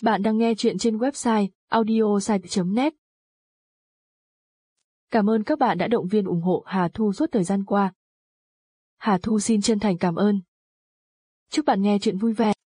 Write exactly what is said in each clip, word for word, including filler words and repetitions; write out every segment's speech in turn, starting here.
Bạn đang nghe chuyện trên website audiosite chấm net. Cảm ơn các bạn đã động viên ủng hộ Hà Thu suốt thời gian qua. Hà Thu xin chân thành cảm ơn. Chúc bạn nghe chuyện vui vẻ.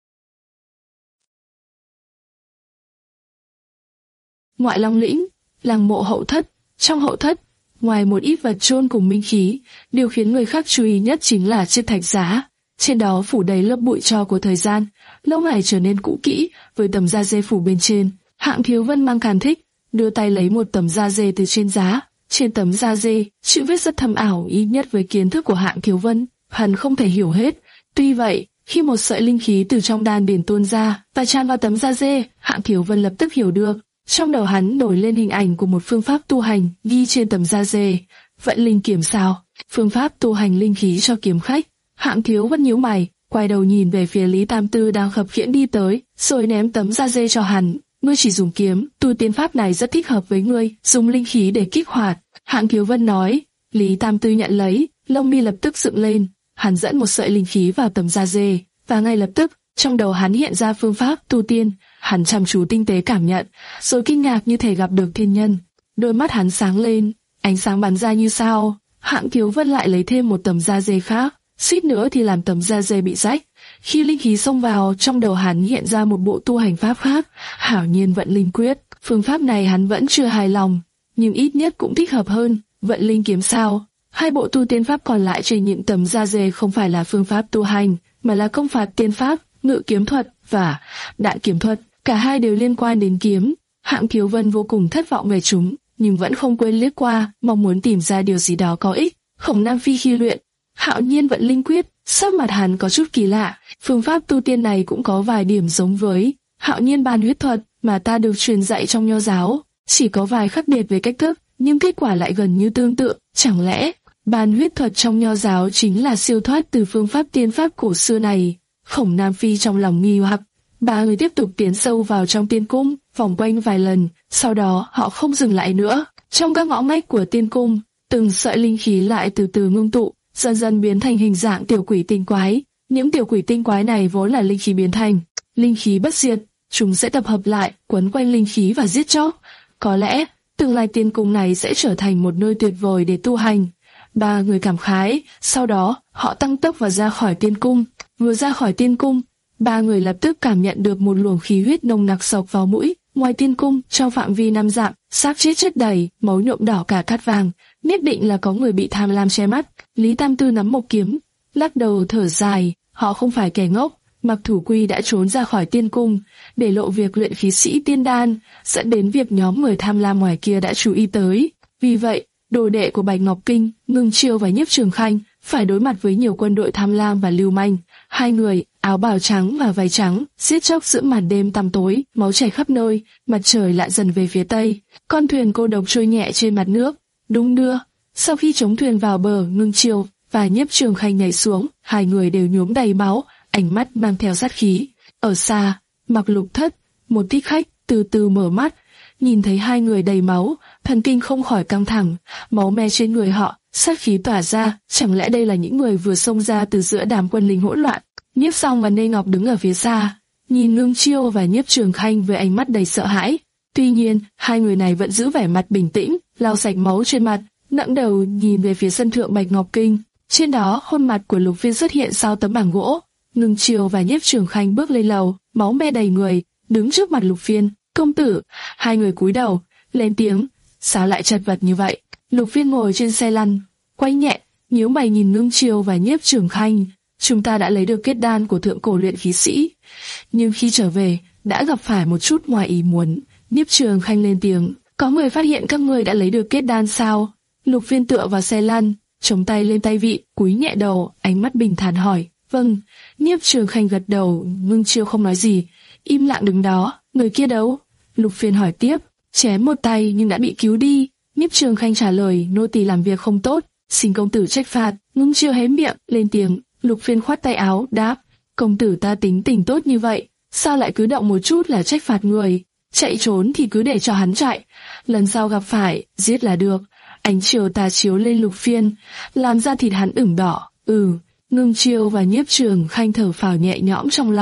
Ngoại Long Lĩnh, làng mộ Hậu Thất. Trong Hậu Thất, ngoài một ít vật chôn cùng minh khí, điều khiến người khác chú ý nhất chính là chiếc thạch giá. Trên đó phủ đầy lớp bụi tro của thời gian, lâu ngày trở nên cũ kỹ, với tấm da dê phủ bên trên. Hạng Thiếu Vân mang càn thích, đưa tay lấy một tấm da dê từ trên giá. Trên tấm da dê, chữ viết rất thâm ảo, ít nhất với kiến thức của Hạng Thiếu Vân, hắn không thể hiểu hết. Tuy vậy, khi một sợi linh khí từ trong đan điền tuôn ra và tràn vào tấm da dê, Hạng Thiếu Vân lập tức hiểu được. Trong đầu hắn nổi lên hình ảnh của một phương pháp tu hành ghi trên tấm da dê, vận linh kiếm sao, phương pháp tu hành linh khí cho kiếm khách. Hạng Thiếu Vân nhíu mày, quay đầu nhìn về phía Lý Tam Tư đang khập khiễng đi tới, rồi ném tấm da dê cho hắn. Ngươi chỉ dùng kiếm, tu tiên pháp này rất thích hợp với ngươi, dùng linh khí để kích hoạt. Hạng Thiếu Vân nói. Lý Tam Tư nhận lấy, lông mi lập tức dựng lên. Hắn dẫn một sợi linh khí vào tấm da dê, và ngay lập tức, trong đầu hắn hiện ra phương pháp tu tiên. Hắn chăm chú tinh tế cảm nhận, rồi kinh ngạc như thể gặp được thiên nhân. Đôi mắt hắn sáng lên, ánh sáng bắn ra như sao. Hạng Thiếu Vân lại lấy thêm một tấm da dê khác, suýt nữa thì làm tấm da dê bị rách. Khi linh khí xông vào, trong đầu hắn hiện ra một bộ tu hành pháp khác, Hảo Nhiên Vận Linh Quyết. Phương pháp này hắn vẫn chưa hài lòng, nhưng ít nhất cũng thích hợp hơn Vận Linh Kiếm sao. Hai bộ tu tiên pháp còn lại trên những tấm da dê không phải là phương pháp tu hành, mà là công phạt tiên pháp, ngự kiếm thuật và đạn kiếm thuật. Cả hai đều liên quan đến kiếm. Hạng Thiếu Vân vô cùng thất vọng về chúng, nhưng vẫn không quên liếc qua, mong muốn tìm ra điều gì đó có ích. Khổng Nam Phi khi luyện Hạo Nhiên Vận Linh Quyết, sắc mặt hắn có chút kỳ lạ. Phương pháp tu tiên này cũng có vài điểm giống với Hạo Nhiên Ban Huyết Thuật mà ta được truyền dạy trong Nho giáo, chỉ có vài khác biệt về cách thức, nhưng kết quả lại gần như tương tự. Chẳng lẽ Ban Huyết Thuật trong Nho giáo chính là siêu thoát từ phương pháp tiên pháp cổ xưa này? Khổng Nam Phi trong lòng nghi hoặc. Ba người tiếp tục tiến sâu vào trong tiên cung, vòng quanh vài lần, sau đó họ không dừng lại nữa. Trong các ngõ ngách của tiên cung, từng sợi linh khí lại từ từ ngưng tụ, dần dần biến thành hình dạng tiểu quỷ tinh quái. Những tiểu quỷ tinh quái này vốn là linh khí biến thành, linh khí bất diệt, chúng sẽ tập hợp lại, quấn quanh linh khí và giết chóc. Có lẽ, tương lai tiên cung này sẽ trở thành một nơi tuyệt vời để tu hành. Ba người cảm khái, sau đó, họ tăng tốc và ra khỏi tiên cung. Vừa ra khỏi tiên cung, ba người lập tức cảm nhận được một luồng khí huyết nồng nặc xộc vào mũi. Ngoài tiên cung, trong phạm vi năm dặm, xác chết chất đầy, máu nhuộm đỏ cả cát vàng, nhất định là có người bị tham lam che mắt. Lý Tam Tư nắm một kiếm, lắc đầu thở dài, họ không phải kẻ ngốc. Mặc Thủ Quy đã trốn ra khỏi tiên cung, để lộ việc luyện khí sĩ tiên đan, dẫn đến việc nhóm người tham lam ngoài kia đã chú ý tới. Vì vậy, đồ đệ của Bạch Ngọc Kinh, Ngưng Chiêu và Nhiếp Trường Khanh phải đối mặt với nhiều quân đội tham lam và lưu manh. Hai người, áo bào trắng và váy trắng, giết chóc giữa màn đêm tăm tối, máu chảy khắp nơi, mặt trời lại dần về phía tây. Con thuyền cô độc trôi nhẹ trên mặt nước, đung đưa. Sau khi chống thuyền vào bờ, Ngưng Chiêu và Nhiếp Trường Khanh nhảy xuống, hai người đều nhuốm đầy máu, ánh mắt mang theo sát khí. Ở xa, Mặc Lục Thất, một thích khách, từ từ mở mắt, nhìn thấy hai người đầy máu, thần kinh không khỏi căng thẳng, máu me trên người họ, sát khí tỏa ra, chẳng lẽ đây là những người vừa xông ra từ giữa đám quân lính hỗn loạn? Nhiếp Song và Nê Ngọc đứng ở phía xa, nhìn Ngưng Chiêu và Nhiếp Trường Khanh với ánh mắt đầy sợ hãi. Tuy nhiên, hai người này vẫn giữ vẻ mặt bình tĩnh, lau sạch máu trên mặt, ngẩng đầu nhìn về phía sân thượng Bạch Ngọc Kinh. Trên đó, khuôn mặt của Lục Phiên xuất hiện sau tấm bảng gỗ. Ngưng Chiêu và Nhiếp Trường Khanh bước lên lầu, máu me đầy người, đứng trước mặt Lục Phiên. Công tử, hai người cúi đầu, lên tiếng. Sao lại chật vật như vậy? Lục Phiên ngồi trên xe lăn, quay nhẹ, nhíu mày nhìn Ngưng Chiêu và Nhiếp Trường Khanh. Chúng ta đã lấy được kết đan của thượng cổ luyện khí sĩ, nhưng khi trở về đã gặp phải một chút ngoài ý muốn. Nhiếp Trường Khanh lên tiếng. Có người phát hiện các ngươi đã lấy được kết đan sao? Lục Phiên tựa vào xe lăn, chống tay lên tay vịn, cúi nhẹ đầu, ánh mắt bình thản hỏi. Vâng. Nhiếp Trường Khanh gật đầu. Ngưng Chiêu không nói gì, im lặng đứng đó. Người kia đâu? Lục Phiên hỏi tiếp. Chém một tay nhưng đã bị cứu đi. Nhiếp Trường Khanh trả lời. Nô tỳ làm việc không tốt, xin công tử trách phạt. Ngưng Chiêu hé miệng lên tiếng. Lục Phiên khoát tay áo, đáp. Công tử ta tính tình tốt như vậy, sao lại cứ động một chút là trách phạt người? Chạy trốn thì cứ để cho hắn chạy, lần sau gặp phải, giết là được. Ánh chiều tà chiếu lên Lục Phiên, làm da thịt hắn ửng đỏ. Ừ. Ngưng Chiêu và Nhiếp Trường Khanh thở phào nhẹ nhõm trong lòng.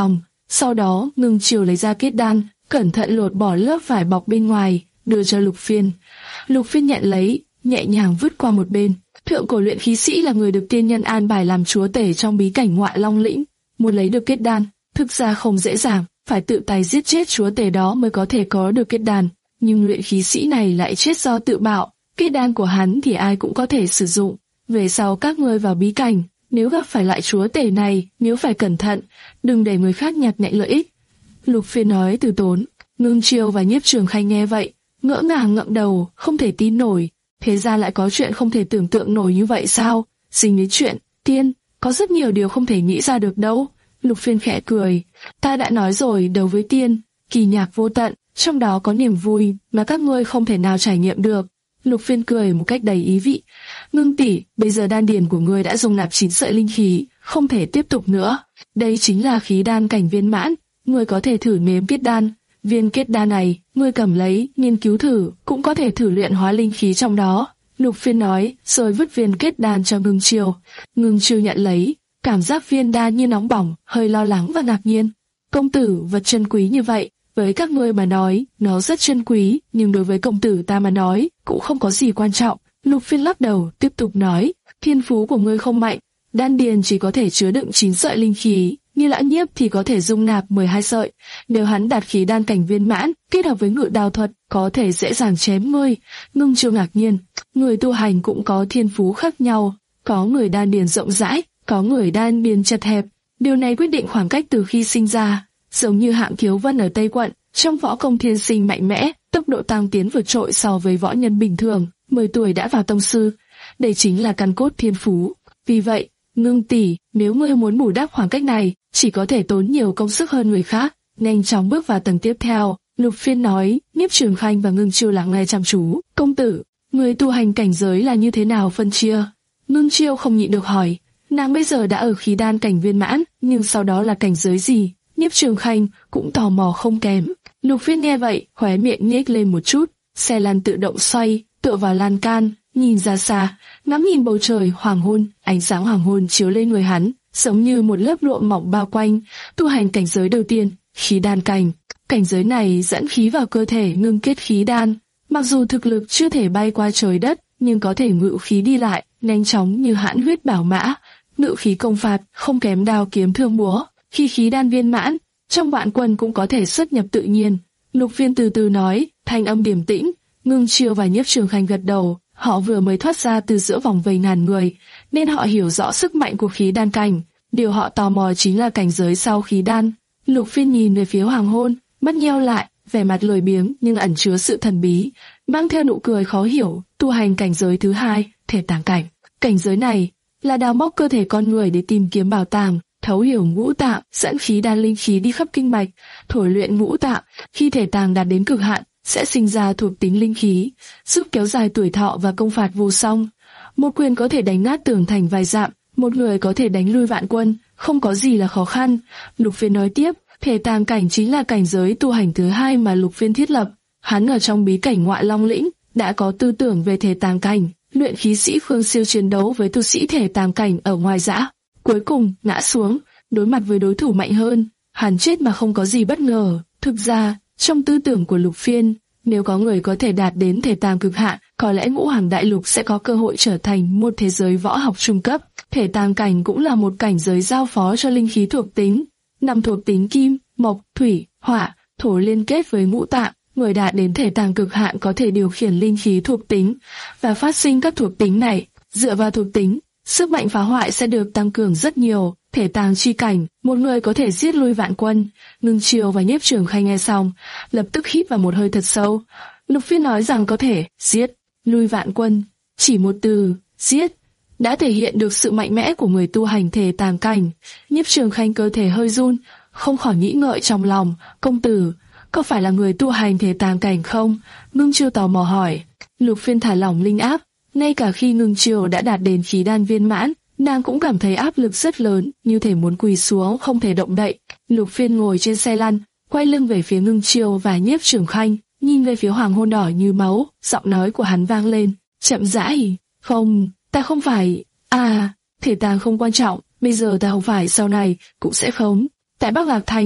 Sau đó, Ngưng Chiêu lấy ra kết đan, cẩn thận lột bỏ lớp vải bọc bên ngoài, đưa cho Lục Phiên. Lục Phiên nhận lấy, nhẹ nhàng vứt qua một bên. Thượng cổ luyện khí sĩ là người được tiên nhân an bài làm chúa tể trong bí cảnh Ngoại Long Lĩnh. Muốn lấy được kết đan, thực ra không dễ dàng, phải tự tay giết chết chúa tể đó mới có thể có được kết đan. Nhưng luyện khí sĩ này lại chết do tự bạo. Kết đan của hắn thì ai cũng có thể sử dụng. Về sau các ngươi vào bí cảnh, nếu gặp phải lại chúa tể này, nếu phải cẩn thận, đừng để người khác nhặt nhạnh lợi ích. Lục Phiên nói từ tốn. Ngưng Chiêu và Nhiếp Trường Khanh nghe vậy, ngỡ ngàng ngậm đầu, không thể tin nổi. Thế ra lại có chuyện không thể tưởng tượng nổi như vậy sao? Dính đến chuyện tiên, có rất nhiều điều không thể nghĩ ra được đâu. Lục Phiên khẽ cười. Ta đã nói rồi, đấu với tiên, kỳ nhạc vô tận, trong đó có niềm vui mà các ngươi không thể nào trải nghiệm được. Lục Phiên cười một cách đầy ý vị. Ngưng tỷ, bây giờ đan điền của ngươi đã dung nạp chín sợi linh khí, không thể tiếp tục nữa. Đây chính là khí đan cảnh viên mãn, ngươi có thể thử nếm kết đan. Viên kết đan này, ngươi cầm lấy, nghiên cứu thử, cũng có thể thử luyện hóa linh khí trong đó. Lục Phiên nói, rồi vứt viên kết đan cho Ngưng Chiêu. Ngưng Chiêu nhận lấy, cảm giác viên đan như nóng bỏng, hơi lo lắng và ngạc nhiên. Công tử, vật chân quý như vậy, với các ngươi mà nói, nó rất chân quý, nhưng đối với công tử ta mà nói, cũng không có gì quan trọng. Lục Phiên lắc đầu, tiếp tục nói, thiên phú của ngươi không mạnh, đan điền chỉ có thể chứa đựng chín sợi linh khí, như Lã Nhiếp thì có thể dung nạp mười hai sợi. Nếu hắn đạt khí đan cảnh viên mãn, kết hợp với ngự đao thuật, có thể dễ dàng chém ngươi. Ngưng Chiêu ngạc nhiên, người tu hành cũng có thiên phú khác nhau, có người đan điền rộng rãi, có người đan điền chật hẹp. Điều này quyết định khoảng cách từ khi sinh ra. Giống như Hạng Kiếu Vân ở Tây Quận, trong võ công thiên sinh mạnh mẽ, tốc độ tăng tiến vượt trội so với võ nhân bình thường, mười tuổi đã vào tông sư. Đây chính là căn cốt thiên phú. Vì vậy, Ngưng tỷ, nếu ngươi muốn bù đắp khoảng cách này, chỉ có thể tốn nhiều công sức hơn người khác, nhanh chóng bước vào tầng tiếp theo. Lục Phiên nói. Nhiếp Trường Khanh và Ngưng Chiêu lắng nghe chăm chú. Công tử, người tu hành cảnh giới là như thế nào phân chia? Ngưng Chiêu không nhịn được hỏi. Nàng bây giờ đã ở khí đan cảnh viên mãn, nhưng sau đó là cảnh giới gì? Nhiếp Trường Khanh cũng tò mò không kém. Lục Phiên nghe vậy, khóe miệng nhếch lên một chút. Xe lăn tự động xoay, tựa vào lan can, nhìn ra xa, ngắm nhìn bầu trời hoàng hôn. Ánh sáng hoàng hôn chiếu lên người hắn, giống như một lớp lụa mỏng bao quanh. Tu hành cảnh giới đầu tiên, khí đan cảnh. Cảnh giới này dẫn khí vào cơ thể, ngưng kết khí đan. Mặc dù thực lực chưa thể bay qua trời đất, nhưng có thể ngự khí đi lại, nhanh chóng như hãn huyết bảo mã. Ngự khí công phạt, không kém đao kiếm thương búa. Khi khí đan viên mãn, trong vạn quân cũng có thể xuất nhập tự nhiên. Lục Phiên từ từ nói, thanh âm điềm tĩnh. Ngưng Chiêu và Nhiếp Trường Khanh gật đầu. Họ vừa mới thoát ra từ giữa vòng vây ngàn người, nên họ hiểu rõ sức mạnh của khí đan cảnh. Điều họ tò mò chính là cảnh giới sau khí đan. Lục Phiên nhìn về phía hoàng hôn, mắt nheo lại, vẻ mặt lười biếng nhưng ẩn chứa sự thần bí, mang theo nụ cười khó hiểu. Tu hành cảnh giới thứ hai, thể tàng cảnh. Cảnh giới này là đào móc cơ thể con người để tìm kiếm bảo tàng, thấu hiểu ngũ tạng, dẫn khí đan linh khí đi khắp kinh mạch, thổi luyện ngũ tạng. Khi thể tàng đạt đến cực hạn, sẽ sinh ra thuộc tính linh khí, giúp kéo dài tuổi thọ và công phạt vô song. Một quyền có thể đánh nát tường thành vài dặm, một người có thể đánh lui vạn quân, không có gì là khó khăn. Lục Phiên nói tiếp, thể tàng cảnh chính là cảnh giới tu hành thứ hai mà Lục Phiên thiết lập. Hắn ở trong bí cảnh Ngoại Long Lĩnh đã có tư tưởng về thể tàng cảnh. Luyện khí sĩ Phương Siêu chiến đấu với tu sĩ thể tàng cảnh ở ngoài dã, cuối cùng ngã xuống, đối mặt với đối thủ mạnh hơn. Hắn chết mà không có gì bất ngờ. Thực ra, trong tư tưởng của Lục Phiên, nếu có người có thể đạt đến thể tàng cực hạn, có lẽ ngũ hoàng đại lục sẽ có cơ hội trở thành một thế giới võ học trung cấp. Thể tàng cảnh cũng là một cảnh giới giao phó cho linh khí thuộc tính. Năm thuộc tính kim, mộc, thủy, hỏa, thổ liên kết với ngũ tạng. Người đạt đến thể tàng cực hạn có thể điều khiển linh khí thuộc tính và phát sinh các thuộc tính này. Dựa vào thuộc tính, sức mạnh phá hoại sẽ được tăng cường rất nhiều. Thể tàng chi cảnh, một người có thể giết lui vạn quân. Ngưng Chiêu và Nhiếp Trường Khanh nghe xong, lập tức hít vào một hơi thật sâu. Lục Phiên nói rằng có thể giết lui vạn quân, chỉ một từ giết đã thể hiện được sự mạnh mẽ của người tu hành thể tàng cảnh. Nhiếp Trường Khanh cơ thể hơi run, không khỏi nghĩ ngợi trong lòng, công tử, có phải là người tu hành thể tàng cảnh không? Ngưng Chiêu tò mò hỏi. Lục Phiên thả lỏng linh áp, ngay cả khi Ngưng Chiêu đã đạt đến khí đan viên mãn, nàng cũng cảm thấy áp lực rất lớn, như thể muốn quỳ xuống không thể động đậy. Lục Phiên ngồi trên xe lăn, quay lưng về phía Ngưng Chiêu và Nhiếp Trường Khanh, nhìn về phía hoàng hôn đỏ như máu. Giọng nói của hắn vang lên, chậm rãi. Không, ta không phải. À, thể tàng không quan trọng. Bây giờ ta không phải, sau này cũng sẽ không. Tại Bắc Lạc Thành,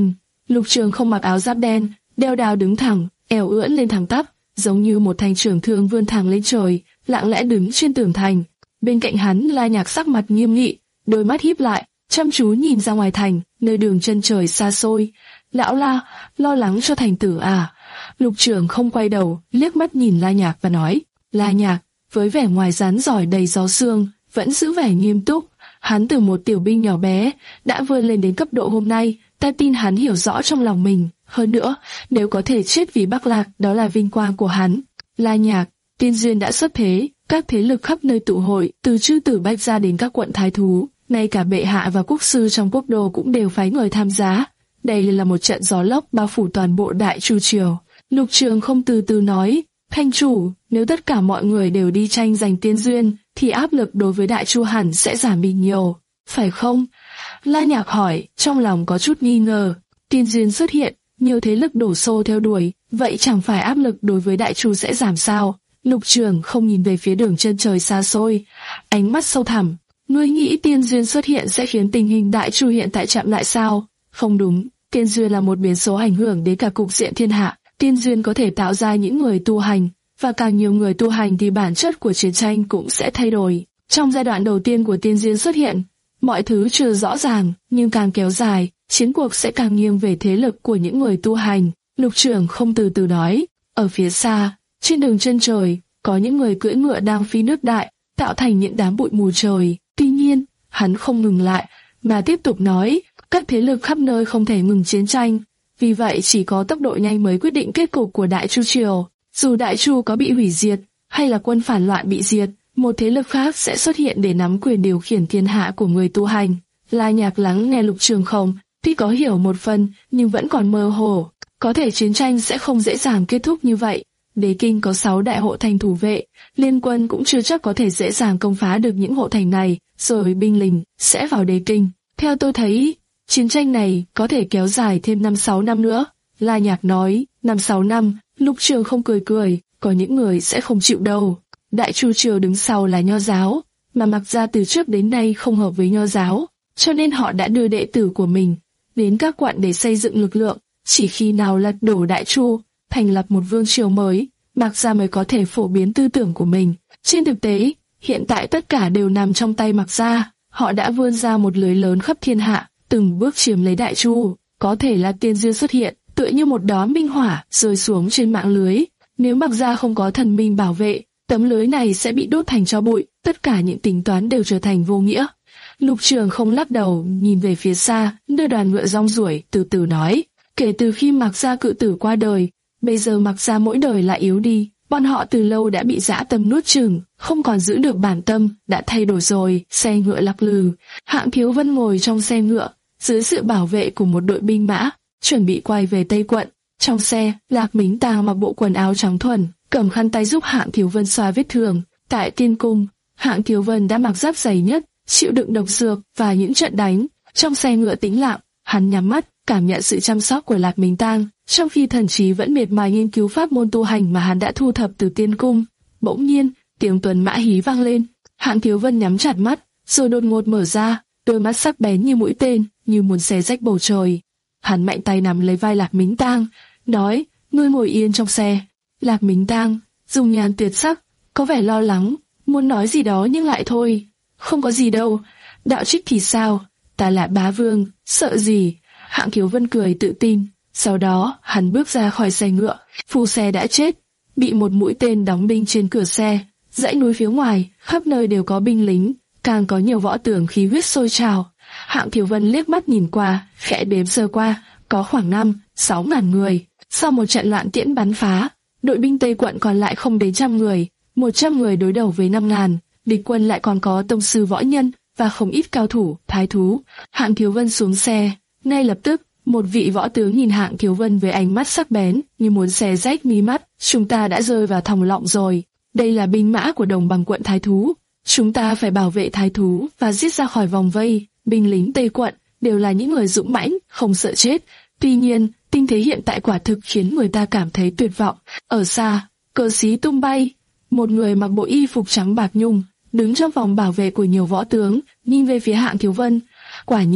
Lục Trường không mặc áo giáp đen, đeo đao đứng thẳng, eo ưỡn lên thẳng tắp, giống như một thanh trường thương vươn thẳng lên trời, lặng lẽ đứng trên tường thành. Bên cạnh hắn, La Nhạc sắc mặt nghiêm nghị, đôi mắt híp lại, chăm chú nhìn ra ngoài thành, nơi đường chân trời xa xôi. Lão La, lo lắng cho thành tử à? Lục Trường không quay đầu, liếc mắt nhìn La Nhạc và nói. La Nhạc, với vẻ ngoài rắn giỏi đầy gió sương, vẫn giữ vẻ nghiêm túc. Hắn từ một tiểu binh nhỏ bé, đã vươn lên đến cấp độ hôm nay, ta tin hắn hiểu rõ trong lòng mình. Hơn nữa, nếu có thể chết vì Bắc Lạc, đó là vinh quang của hắn. La Nhạc, Tiên Duyên đã xuất thế, các thế lực khắp nơi tụ hội, từ Chư Tử Bách ra đến các quận thái thú, ngay cả bệ hạ và quốc sư trong quốc đô cũng đều phái người tham gia. Đây là một trận gió lốc bao phủ toàn bộ Đại Chu triều. Lục Trường không từ từ nói, Thanh chủ, nếu tất cả mọi người đều đi tranh giành Tiên Duyên, thì áp lực đối với Đại Chu hẳn sẽ giảm đi nhiều, phải không? La Nhạc hỏi, trong lòng có chút nghi ngờ. Tiên Duyên xuất hiện, nhiều thế lực đổ xô theo đuổi, vậy chẳng phải áp lực đối với Đại Chu sẽ giảm sao? Lục Trường không nhìn về phía đường chân trời xa xôi, ánh mắt sâu thẳm. Ngươi nghĩ Tiên Duyên xuất hiện sẽ khiến tình hình Đại Chu hiện tại chậm lại sao? Không đúng, Tiên Duyên là một biến số ảnh hưởng đến cả cục diện thiên hạ. Tiên Duyên có thể tạo ra những người tu hành, và càng nhiều người tu hành thì bản chất của chiến tranh cũng sẽ thay đổi. Trong giai đoạn đầu tiên của Tiên Duyên xuất hiện, mọi thứ chưa rõ ràng, nhưng càng kéo dài, chiến cuộc sẽ càng nghiêng về thế lực của những người tu hành. Lục Trường không từ từ nói, ở phía xa, trên đường chân trời, có những người cưỡi ngựa đang phi nước đại, tạo thành những đám bụi mù trời. Tuy nhiên, hắn không ngừng lại, mà tiếp tục nói, các thế lực khắp nơi không thể ngừng chiến tranh. Vì vậy chỉ có tốc độ nhanh mới quyết định kết cục của Đại Chu triều. Dù Đại Chu có bị hủy diệt, hay là quân phản loạn bị diệt, một thế lực khác sẽ xuất hiện để nắm quyền điều khiển thiên hạ của người tu hành. La Nhạc lắng nghe Lục Trường không, tuy có hiểu một phần, nhưng vẫn còn mơ hồ. Có thể chiến tranh sẽ không dễ dàng kết thúc như vậy. Đế Kinh có sáu đại hộ thành thủ vệ, liên quân cũng chưa chắc có thể dễ dàng công phá được những hộ thành này, rồi binh lính sẽ vào Đế Kinh. Theo tôi thấy, chiến tranh này có thể kéo dài thêm năm sáu năm nữa. La Nhạc nói, năm sáu năm, Lục Trường không cười cười, có những người sẽ không chịu đâu. Đại Chu triều đứng sau là Nho giáo, mà Mạc gia từ trước đến nay không hợp với Nho giáo, cho nên họ đã đưa đệ tử của mình đến các quận để xây dựng lực lượng. Chỉ khi nào lật đổ Đại Chu, thành lập một vương triều mới, Mạc gia mới có thể phổ biến tư tưởng của mình. Trên thực tế, hiện tại tất cả đều nằm trong tay Mạc gia. Họ đã vươn ra một lưới lớn khắp thiên hạ, từng bước chiếm lấy Đại Chu. Có thể là Tiên Duyên xuất hiện, tựa như một đóa minh hỏa rơi xuống trên mạng lưới. Nếu Mạc gia không có thần minh bảo vệ, tấm lưới này sẽ bị đốt thành tro bụi, tất cả những tính toán đều trở thành vô nghĩa. Lục Trường không lắc đầu, nhìn về phía xa, nơi đoàn ngựa rong ruổi, từ từ nói, kể từ khi Mạc gia cự tử qua đời, bây giờ Mạc gia mỗi đời lại yếu đi, bọn họ từ lâu đã bị dã tâm nuốt chửng, không còn giữ được bản tâm, đã thay đổi rồi. Xe ngựa lắc lư, Hạng Thiếu Vân ngồi trong xe ngựa, dưới sự bảo vệ của một đội binh mã, chuẩn bị quay về Tây quận. Trong xe, Lạc Mính Tàng mặc bộ quần áo trắng thuần, cầm khăn tay giúp Hạng Thiếu Vân xoa vết thương. Tại Tiên cung, Hạng Thiếu Vân đã mặc giáp dày nhất, chịu đựng độc dược và những trận đánh. Trong xe ngựa tĩnh lặng, hắn nhắm mắt, cảm nhận sự chăm sóc của Lạc Mính Tàng, trong khi thần trí vẫn miệt mài nghiên cứu pháp môn tu hành mà hắn đã thu thập từ Tiên cung. Bỗng nhiên, tiếng tuần mã hí vang lên. Hạng Thiếu Vân nhắm chặt mắt, rồi đột ngột mở ra, đôi mắt sắc bén như mũi tên, như muốn xé rách bầu trời. Hắn mạnh tay nắm lấy vai Lạc Mính Tàng, nói, ngươi ngồi yên trong xe. Lạc Mính Tàng dùng nhàn tuyệt sắc, có vẻ lo lắng, muốn nói gì đó nhưng lại thôi. Không có gì đâu, đạo trích thì sao, ta là bá vương, sợ gì? Hạng Thiếu Vân cười tự tin. Sau đó, hắn bước ra khỏi xe ngựa. Phu xe đã chết, bị một mũi tên đóng đinh trên cửa xe. Dãy núi phía ngoài, khắp nơi đều có binh lính, càng có nhiều võ tướng khí huyết sôi trào. Hạng Thiếu Vân liếc mắt nhìn qua, khẽ đếm sơ qua, có khoảng năm, sáu ngàn người. Sau một trận loạn tiễn bắn phá, đội binh Tây quận còn lại không đến trăm người, một trăm người đối đầu với năm ngàn. Địch quân lại còn có tông sư võ nhân và không ít cao thủ, thái thú. Hạng Thiếu Vân xuống xe, ngay lập tức, một vị võ tướng nhìn Hạng Thiếu Vân với ánh mắt sắc bén, như muốn xé rách mí mắt. Chúng ta đã rơi vào thòng lọng rồi. Đây là binh mã của đồng bằng quận thái thú. Chúng ta phải bảo vệ thái thú và giết ra khỏi vòng vây. Binh lính Tây quận đều là những người dũng mãnh, không sợ chết. Tuy nhiên, tình thế hiện tại quả thực khiến người ta cảm thấy tuyệt vọng. Ở xa, cờ xí tung bay. Một người mặc bộ y phục trắng bạc nhung, đứng trong vòng bảo vệ của nhiều võ tướng, nhìn về phía Hạng Thiếu Vân. Quả nhiên,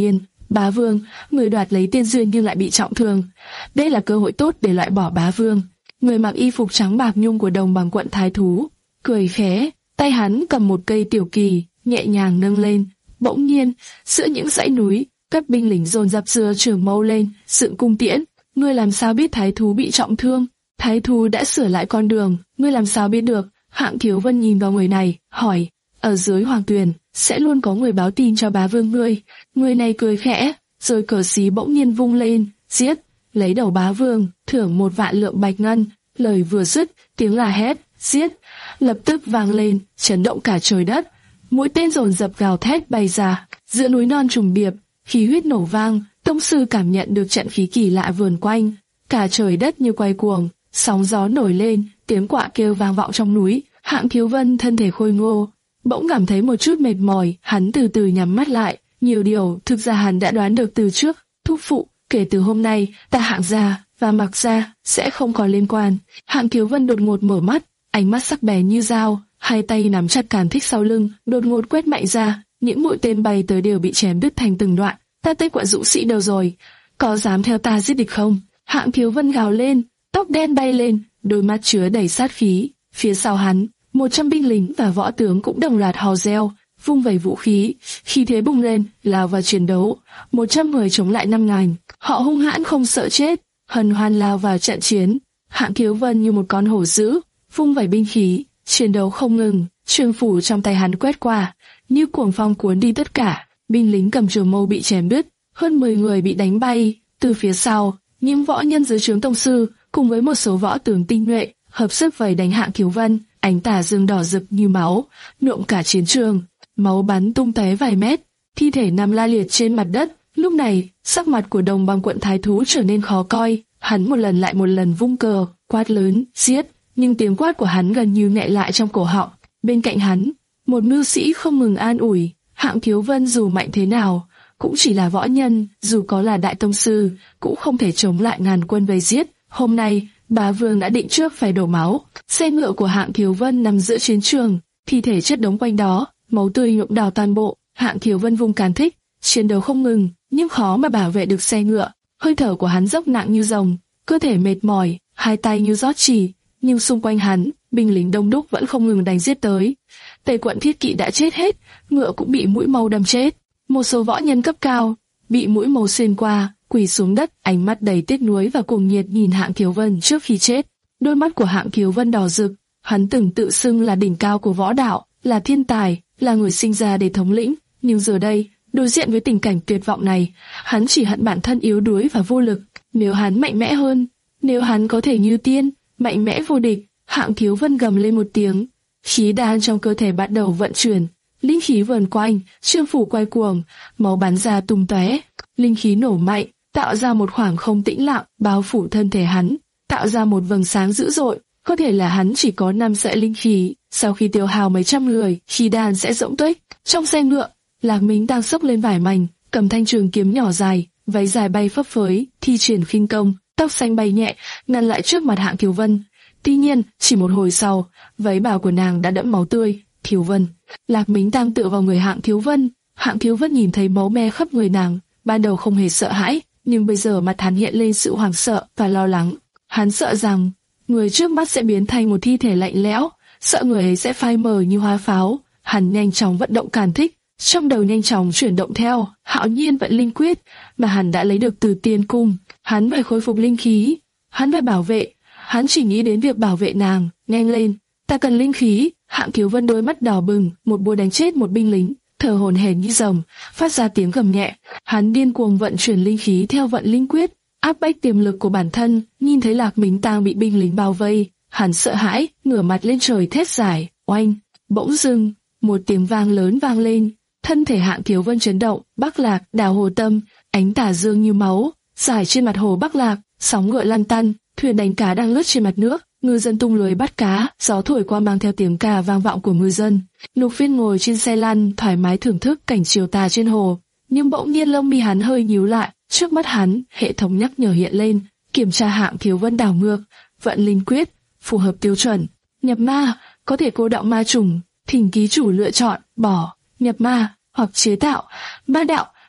Bá Vương, người đoạt lấy tiên duyên nhưng lại bị trọng thương. Đây là cơ hội tốt để loại bỏ Bá Vương. Người mặc y phục trắng bạc nhung của Đồng Bằng quận Thái Thú cười khẽ, tay hắn cầm một cây tiểu kỳ, nhẹ nhàng nâng lên. Bỗng nhiên, giữa những dãy núi, các binh lính dồn dập giơ trường mâu lên, dựng cung tiễn. Ngươi làm sao biết Thái Thú bị trọng thương? Thái Thú đã sửa lại con đường, ngươi làm sao biết được? Hạng Thiếu Vân nhìn vào người này, hỏi. Ở dưới Hoàng Tuyền sẽ luôn có người báo tin cho Bá Vương ngươi. Người này cười khẽ, rồi cờ xí bỗng nhiên vung lên, giết, lấy đầu Bá Vương, thưởng một vạn lượng bạch ngân. Lời vừa dứt, tiếng la hét, giết, lập tức vang lên, chấn động cả trời đất. Mũi tên dồn dập gào thét bay ra, giữa núi non trùng điệp, khí huyết nổ vang. Tông sư cảm nhận được trận khí kỳ lạ vườn quanh, cả trời đất như quay cuồng, sóng gió nổi lên, tiếng quạ kêu vang vọng trong núi. Hạng Thiếu Vân thân thể khôi ngô, bỗng cảm thấy một chút mệt mỏi, hắn từ từ nhắm mắt lại. Nhiều điều thực ra hắn đã đoán được từ trước. Thúc phụ, kể từ hôm nay, ta Hạng gia và Mạc gia sẽ không còn liên quan. Hạng Thiếu Vân đột ngột mở mắt, ánh mắt sắc bén như dao, hai tay nắm chặt càn thích sau lưng, đột ngột quét mạnh ra, những mũi tên bay tới đều bị chém đứt thành từng đoạn. Ta tây quận dũng sĩ đâu rồi? Có dám theo ta giết địch không? Hạng Thiếu Vân gào lên, tóc đen bay lên, đôi mắt chứa đầy sát khí. Phía sau hắn, một trăm binh lính và võ tướng cũng đồng loạt hò reo, vung vẩy vũ khí, khí thế bùng lên, lao vào chiến đấu. Một trăm người chống lại năm ngàn, họ hung hãn không sợ chết, hân hoan lao vào trận chiến. Hạng Thiếu Vân như một con hổ dữ, vung vẩy binh khí, chiến đấu không ngừng. Trường phủ trong tay hắn quét qua, như cuồng phong cuốn đi tất cả. Binh lính cầm trường mâu bị chém đứt, hơn mười người bị đánh bay. Từ phía sau, những võ nhân dưới trướng tông sư cùng với một số võ tướng tinh nhuệ hợp sức vây đánh Hạng Thiếu Vân. Ánh tà dương đỏ rực như máu nhuộm cả chiến trường, máu bắn tung tóe vài mét, thi thể nằm la liệt trên mặt đất. Lúc này, sắc mặt của Đồng Bằng quận Thái Thú trở nên khó coi. Hắn một lần lại một lần vung cờ, quát lớn, giết, nhưng tiếng quát của hắn gần như nghẹn lại trong cổ họng. Bên cạnh hắn, một mưu sĩ không ngừng an ủi. Hạng Thiếu Vân dù mạnh thế nào, cũng chỉ là võ nhân, dù có là đại tông sư, cũng không thể chống lại ngàn quân vây giết. Hôm nay, Bá Vương đã định trước phải đổ máu. Xe ngựa của Hạng Thiếu Vân nằm giữa chiến trường, thi thể chất đống quanh đó, máu tươi nhuộm đỏ toàn bộ. Hạng Thiếu Vân vung càn thích, chiến đấu không ngừng, nhưng khó mà bảo vệ được xe ngựa. Hơi thở của hắn dốc nặng như rồng, cơ thể mệt mỏi, hai tay như rót chỉ, nhưng xung quanh hắn, binh lính đông đúc vẫn không ngừng đánh giết tới. Tây quận thiết kỵ đã chết hết, ngựa cũng bị mũi mâu đâm chết. Một số võ nhân cấp cao bị mũi mâu xuyên qua, quỳ xuống đất, ánh mắt đầy tiếc nuối và cuồng nhiệt nhìn Hạng Thiếu Vân trước khi chết. Đôi mắt của Hạng Thiếu Vân đỏ rực, hắn từng tự xưng là đỉnh cao của võ đạo, là thiên tài, là người sinh ra để thống lĩnh, nhưng giờ đây, đối diện với tình cảnh tuyệt vọng này, hắn chỉ hận bản thân yếu đuối và vô lực. Nếu hắn mạnh mẽ hơn, nếu hắn có thể như tiên, mạnh mẽ vô địch. Hạng Thiếu Vân gầm lên một tiếng, khí đan trong cơ thể bắt đầu vận chuyển, linh khí vờn quanh, trương phủ quay cuồng, máu bắn ra tung tóe, linh khí nổ mạnh, tạo ra một khoảng không tĩnh lặng bao phủ thân thể hắn, tạo ra một vầng sáng dữ dội. Có thể là hắn chỉ có năm sợi linh khí, sau khi tiêu hao mấy trăm người, khí đan sẽ rỗng tuếch. Trong xe ngựa, Lạc Mính đang xốc lên vải mảnh, cầm thanh trường kiếm nhỏ dài, váy dài bay phấp phới, thi triển khinh công, tóc xanh bay nhẹ, ngăn lại trước mặt Hạng Thiếu Vân. Tuy nhiên, chỉ một hồi sau, váy bào của nàng đã đẫm máu tươi. Thiếu Vân, Lạc Mính đang tựa vào người Hạng Thiếu Vân. Hạng Thiếu Vân nhìn thấy máu me khắp người nàng, ban đầu không hề sợ hãi, nhưng bây giờ mặt hắn hiện lên sự hoảng sợ và lo lắng. Hắn sợ rằng người trước mắt sẽ biến thành một thi thể lạnh lẽo, sợ người ấy sẽ phai mờ như hoa pháo. Hắn nhanh chóng vận động càn thích, trong đầu nhanh chóng chuyển động theo Hạo Nhiên vận linh quyết mà hắn đã lấy được từ Tiên Cung. Hắn phải khôi phục linh khí, hắn phải bảo vệ. Hắn chỉ nghĩ đến việc bảo vệ nàng. Nhanh lên, ta cần linh khí. Hạng Thiếu Vân đôi mắt đỏ bừng, một búa đánh chết một binh lính, thở hổn hển như rồng, phát ra tiếng gầm nhẹ. Hắn điên cuồng vận chuyển linh khí theo vận linh quyết, áp bách tiềm lực của bản thân. Nhìn thấy Lạc Mính Tang bị binh lính bao vây, hắn sợ hãi, ngửa mặt lên trời thét dài, oanh! Bỗng dưng, một tiếng vang lớn vang lên, thân thể Hạng Thiếu Vân chấn động. Bắc Lạc, đảo Hồ Tâm, ánh tà dương như máu, dài trên mặt hồ Bắc Lạc, sóng gợn lăn tăn, thuyền đánh cá đang lướt trên mặt nước, ngư dân tung lưới bắt cá, gió thổi qua mang theo tiếng ca vang vọng của ngư dân. Lục Phiên ngồi trên xe lăn, thoải mái thưởng thức cảnh chiều tà trên hồ, nhưng bỗng nhiên lông mi hắn hơi nhíu lại, trước mắt hắn, hệ thống nhắc nhở hiện lên, kiểm tra Hạng Thiếu Vân đảo ngược, vận linh quyết, phù hợp tiêu chuẩn, nhập ma, có thể cô động ma trùng, thỉnh ký chủ lựa chọn, bỏ, nhập ma, hoặc chế tạo, ma đạo.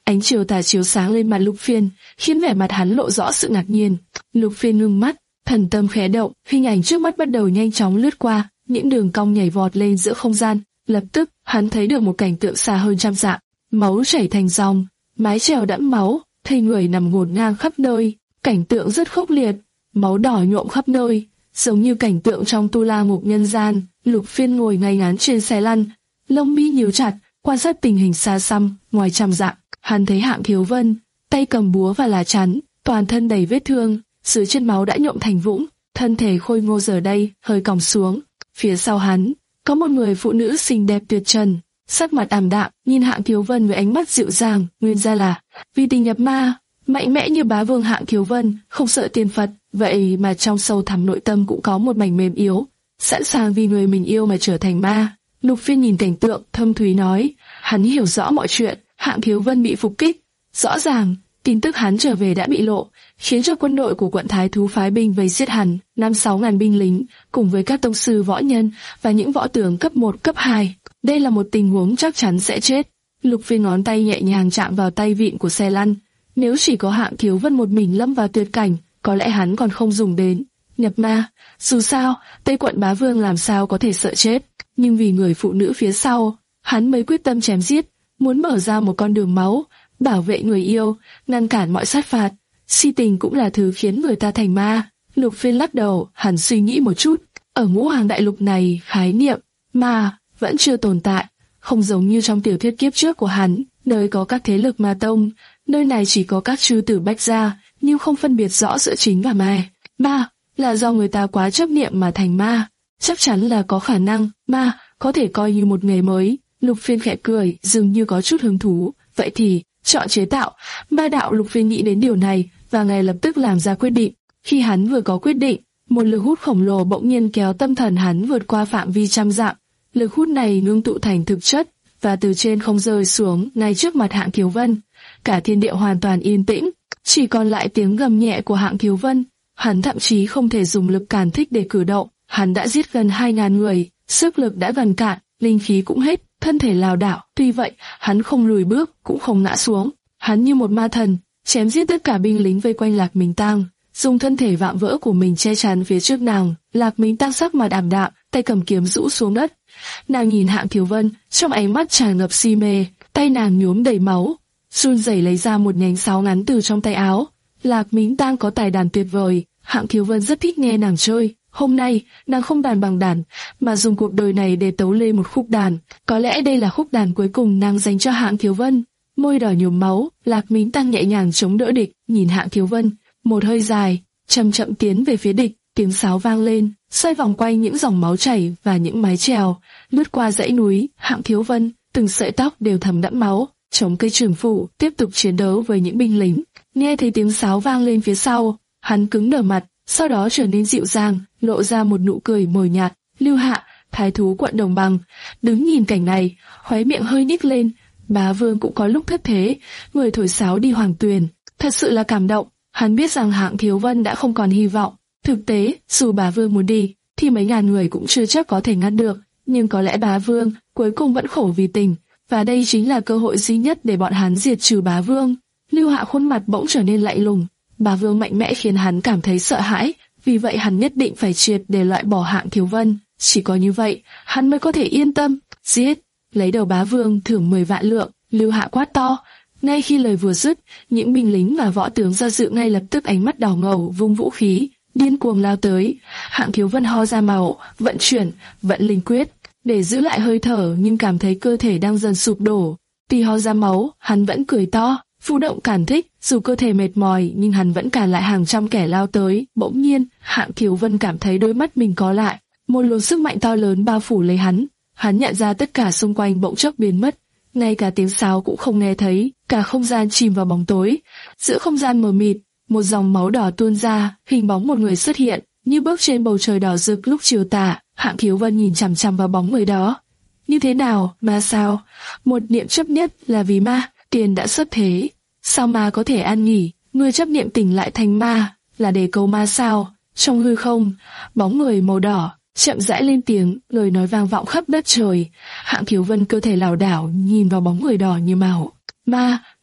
Ánh chiều tà chiếu sáng lên mặt Lục Phiên, khiến vẻ mặt hắn lộ rõ sự ngạc nhiên. Lục Phiên ngưng mắt, thần tâm khẽ động, hình ảnh trước mắt bắt đầu nhanh chóng lướt qua, những đường cong nhảy vọt lên giữa không gian. Lập tức, hắn thấy được một cảnh tượng xa hơn trăm dặm, máu chảy thành dòng, mái chèo đẫm máu, thây người nằm ngổn ngang khắp nơi, cảnh tượng rất khốc liệt, máu đỏ nhuộm khắp nơi, giống như cảnh tượng trong Tu La Ngục nhân gian. Lục Phiên ngồi ngay ngắn trên xe lăn, lông mi nhíu chặt, quan sát tình hình xa xăm, ngoài trăm dặm. Hắn thấy Hạng Thiếu Vân, tay cầm búa và lá chắn, toàn thân đầy vết thương, dưới chân máu đã nhuộm thành vũng, thân thể khôi ngô giờ đây hơi còng xuống. Phía sau hắn, có một người phụ nữ xinh đẹp tuyệt trần, sắc mặt ảm đạm, nhìn Hạng Thiếu Vân với ánh mắt dịu dàng, nguyên ra là vì tình nhập ma. Mạnh mẽ như bá vương Hạng Thiếu Vân, không sợ tiền Phật, vậy mà trong sâu thẳm nội tâm cũng có một mảnh mềm yếu, sẵn sàng vì người mình yêu mà trở thành ma. Lục Phiên nhìn cảnh tượng, thâm thúy nói, hắn hiểu rõ mọi chuyện. Hạng Thiếu Vân bị phục kích, rõ ràng tin tức hắn trở về đã bị lộ, khiến cho quân đội của quận Thái Thú phái binh vây giết hắn, năm sáu ngàn binh lính, cùng với các tông sư võ nhân và những võ tướng cấp một, cấp hai. Đây là một tình huống chắc chắn sẽ chết. Lục Phiên ngón tay nhẹ nhàng chạm vào tay vịn của xe lăn. Nếu chỉ có Hạng Thiếu Vân một mình lâm vào tuyệt cảnh, có lẽ hắn còn không dùng đến nhập ma. Dù sao, Tây quận bá vương làm sao có thể sợ chết, nhưng vì người phụ nữ phía sau, hắn mới quyết tâm chém giết, muốn mở ra một con đường máu, bảo vệ người yêu, ngăn cản mọi sát phạt. Si tình cũng là thứ khiến người ta thành ma. Lục Phiên lắc đầu, hắn suy nghĩ một chút. Ở ngũ hoàng đại lục này, khái niệm ma vẫn chưa tồn tại, không giống như trong tiểu thuyết kiếp trước của hắn, nơi có các thế lực ma tông. Nơi này chỉ có các chư tử bách gia, nhưng không phân biệt rõ giữa chính và ma. Ma là do người ta quá chấp niệm mà thành ma. Chắc chắn là có khả năng ma có thể coi như một nghề mới. Lục Phiên khẽ cười, dường như có chút hứng thú. Vậy thì chọn chế tạo ma đạo. Lục Phiên nghĩ đến điều này và ngay lập tức làm ra quyết định. Khi hắn vừa có quyết định, một lực hút khổng lồ bỗng nhiên kéo tâm thần hắn vượt qua phạm vi trăm dặm. Lực hút này ngưng tụ thành thực chất và từ trên không rơi xuống ngay trước mặt Hạng Thiếu Vân. Cả thiên địa hoàn toàn yên tĩnh, chỉ còn lại tiếng gầm nhẹ của Hạng Thiếu Vân. Hắn thậm chí không thể dùng lực càn thích để cử động. Hắn đã giết gần hai ngàn người, sức lực đã gần cạn, linh khí cũng hết, thân thể lảo đảo. Tuy vậy, hắn không lùi bước, cũng không ngã xuống. Hắn như một ma thần, chém giết tất cả binh lính vây quanh Lạc Minh Tăng, dùng thân thể vạm vỡ của mình che chắn phía trước nàng. Lạc Minh Tăng sắc mặt ảm đạm, tay cầm kiếm rũ xuống đất. Nàng nhìn Hạng Thiếu Vân, trong ánh mắt tràn ngập si mê, tay nàng nhuốm đầy máu, run rẩy lấy ra một nhánh sáo ngắn từ trong tay áo. Lạc Minh Tăng có tài đàn tuyệt vời, Hạng Thiếu Vân rất thích nghe nàng chơi. Hôm nay, nàng không đàn bằng đàn, mà dùng cuộc đời này để tấu lên một khúc đàn. Có lẽ đây là khúc đàn cuối cùng nàng dành cho Hạng Thiếu Vân. Môi đỏ nhuốm máu, Lạc Minh Tăng nhẹ nhàng chống đỡ địch, nhìn Hạng Thiếu Vân, một hơi dài, chậm chậm tiến về phía địch. Tiếng sáo vang lên, xoay vòng quanh những dòng máu chảy và những mái chèo, lướt qua dãy núi. Hạng Thiếu Vân, từng sợi tóc đều thấm đẫm máu, chống cây trường phủ, tiếp tục chiến đấu với những binh lính. Nghe thấy tiếng sáo vang lên phía sau, hắn cứng đờ mặt, sau đó trở nên dịu dàng, lộ ra một nụ cười mờ nhạt. Lưu Hạ, Thái Thú quận Đồng Bằng, đứng nhìn cảnh này, khóe miệng hơi nhếch lên. Bá vương cũng có lúc thất thế, người thổi sáo đi Hoàng Tuyền, thật sự là cảm động. Hắn biết rằng Hạng Thiếu Vân đã không còn hy vọng. Thực tế, dù bá vương muốn đi, thì mấy ngàn người cũng chưa chắc có thể ngăn được. Nhưng có lẽ bá vương cuối cùng vẫn khổ vì tình, và đây chính là cơ hội duy nhất để bọn hắn diệt trừ bá vương. Lưu Hạ khuôn mặt bỗng trở nên lạnh lùng. Bá vương mạnh mẽ khiến hắn cảm thấy sợ hãi, vì vậy hắn nhất định phải triệt để loại bỏ Hạng Thiếu Vân. Chỉ có như vậy, hắn mới có thể yên tâm. Giết, lấy đầu bá vương, thưởng mười vạn lượng. Lưu Hạ quát to. Ngay khi lời vừa dứt, những binh lính và võ tướng do dự ngay lập tức ánh mắt đỏ ngầu, vung vũ khí, điên cuồng lao tới. Hạng Thiếu Vân ho ra màu, vận chuyển, vận linh quyết để giữ lại hơi thở, nhưng cảm thấy cơ thể đang dần sụp đổ. Tuy ho ra máu, hắn vẫn cười to, phụ động cản thích. Dù cơ thể mệt mỏi, nhưng hắn vẫn cản lại hàng trăm kẻ lao tới. Bỗng nhiên, Hạng Thiếu Vân cảm thấy đôi mắt mình có lại, một luồng sức mạnh to lớn bao phủ lấy hắn. Hắn nhận ra tất cả xung quanh bỗng chốc biến mất, ngay cả tiếng sáo cũng không nghe thấy. Cả không gian chìm vào bóng tối. Giữa không gian mờ mịt, một dòng máu đỏ tuôn ra, hình bóng một người xuất hiện, như bước trên bầu trời đỏ rực lúc chiều tà. Hạng Thiếu Vân nhìn chằm chằm vào bóng người đó. Như thế nào, ma sao? Một niệm chấp nhất là vì ma, tiền đã xuất thế. Sao ma có thể an nghỉ? Người chấp niệm tỉnh lại thành ma, là để cầu ma sao? Trong hư không, bóng người màu đỏ chậm rãi lên tiếng, lời nói vang vọng khắp đất trời. Hạng Thiếu Vân cơ thể lảo đảo nhìn vào bóng người đỏ như màu. Ma,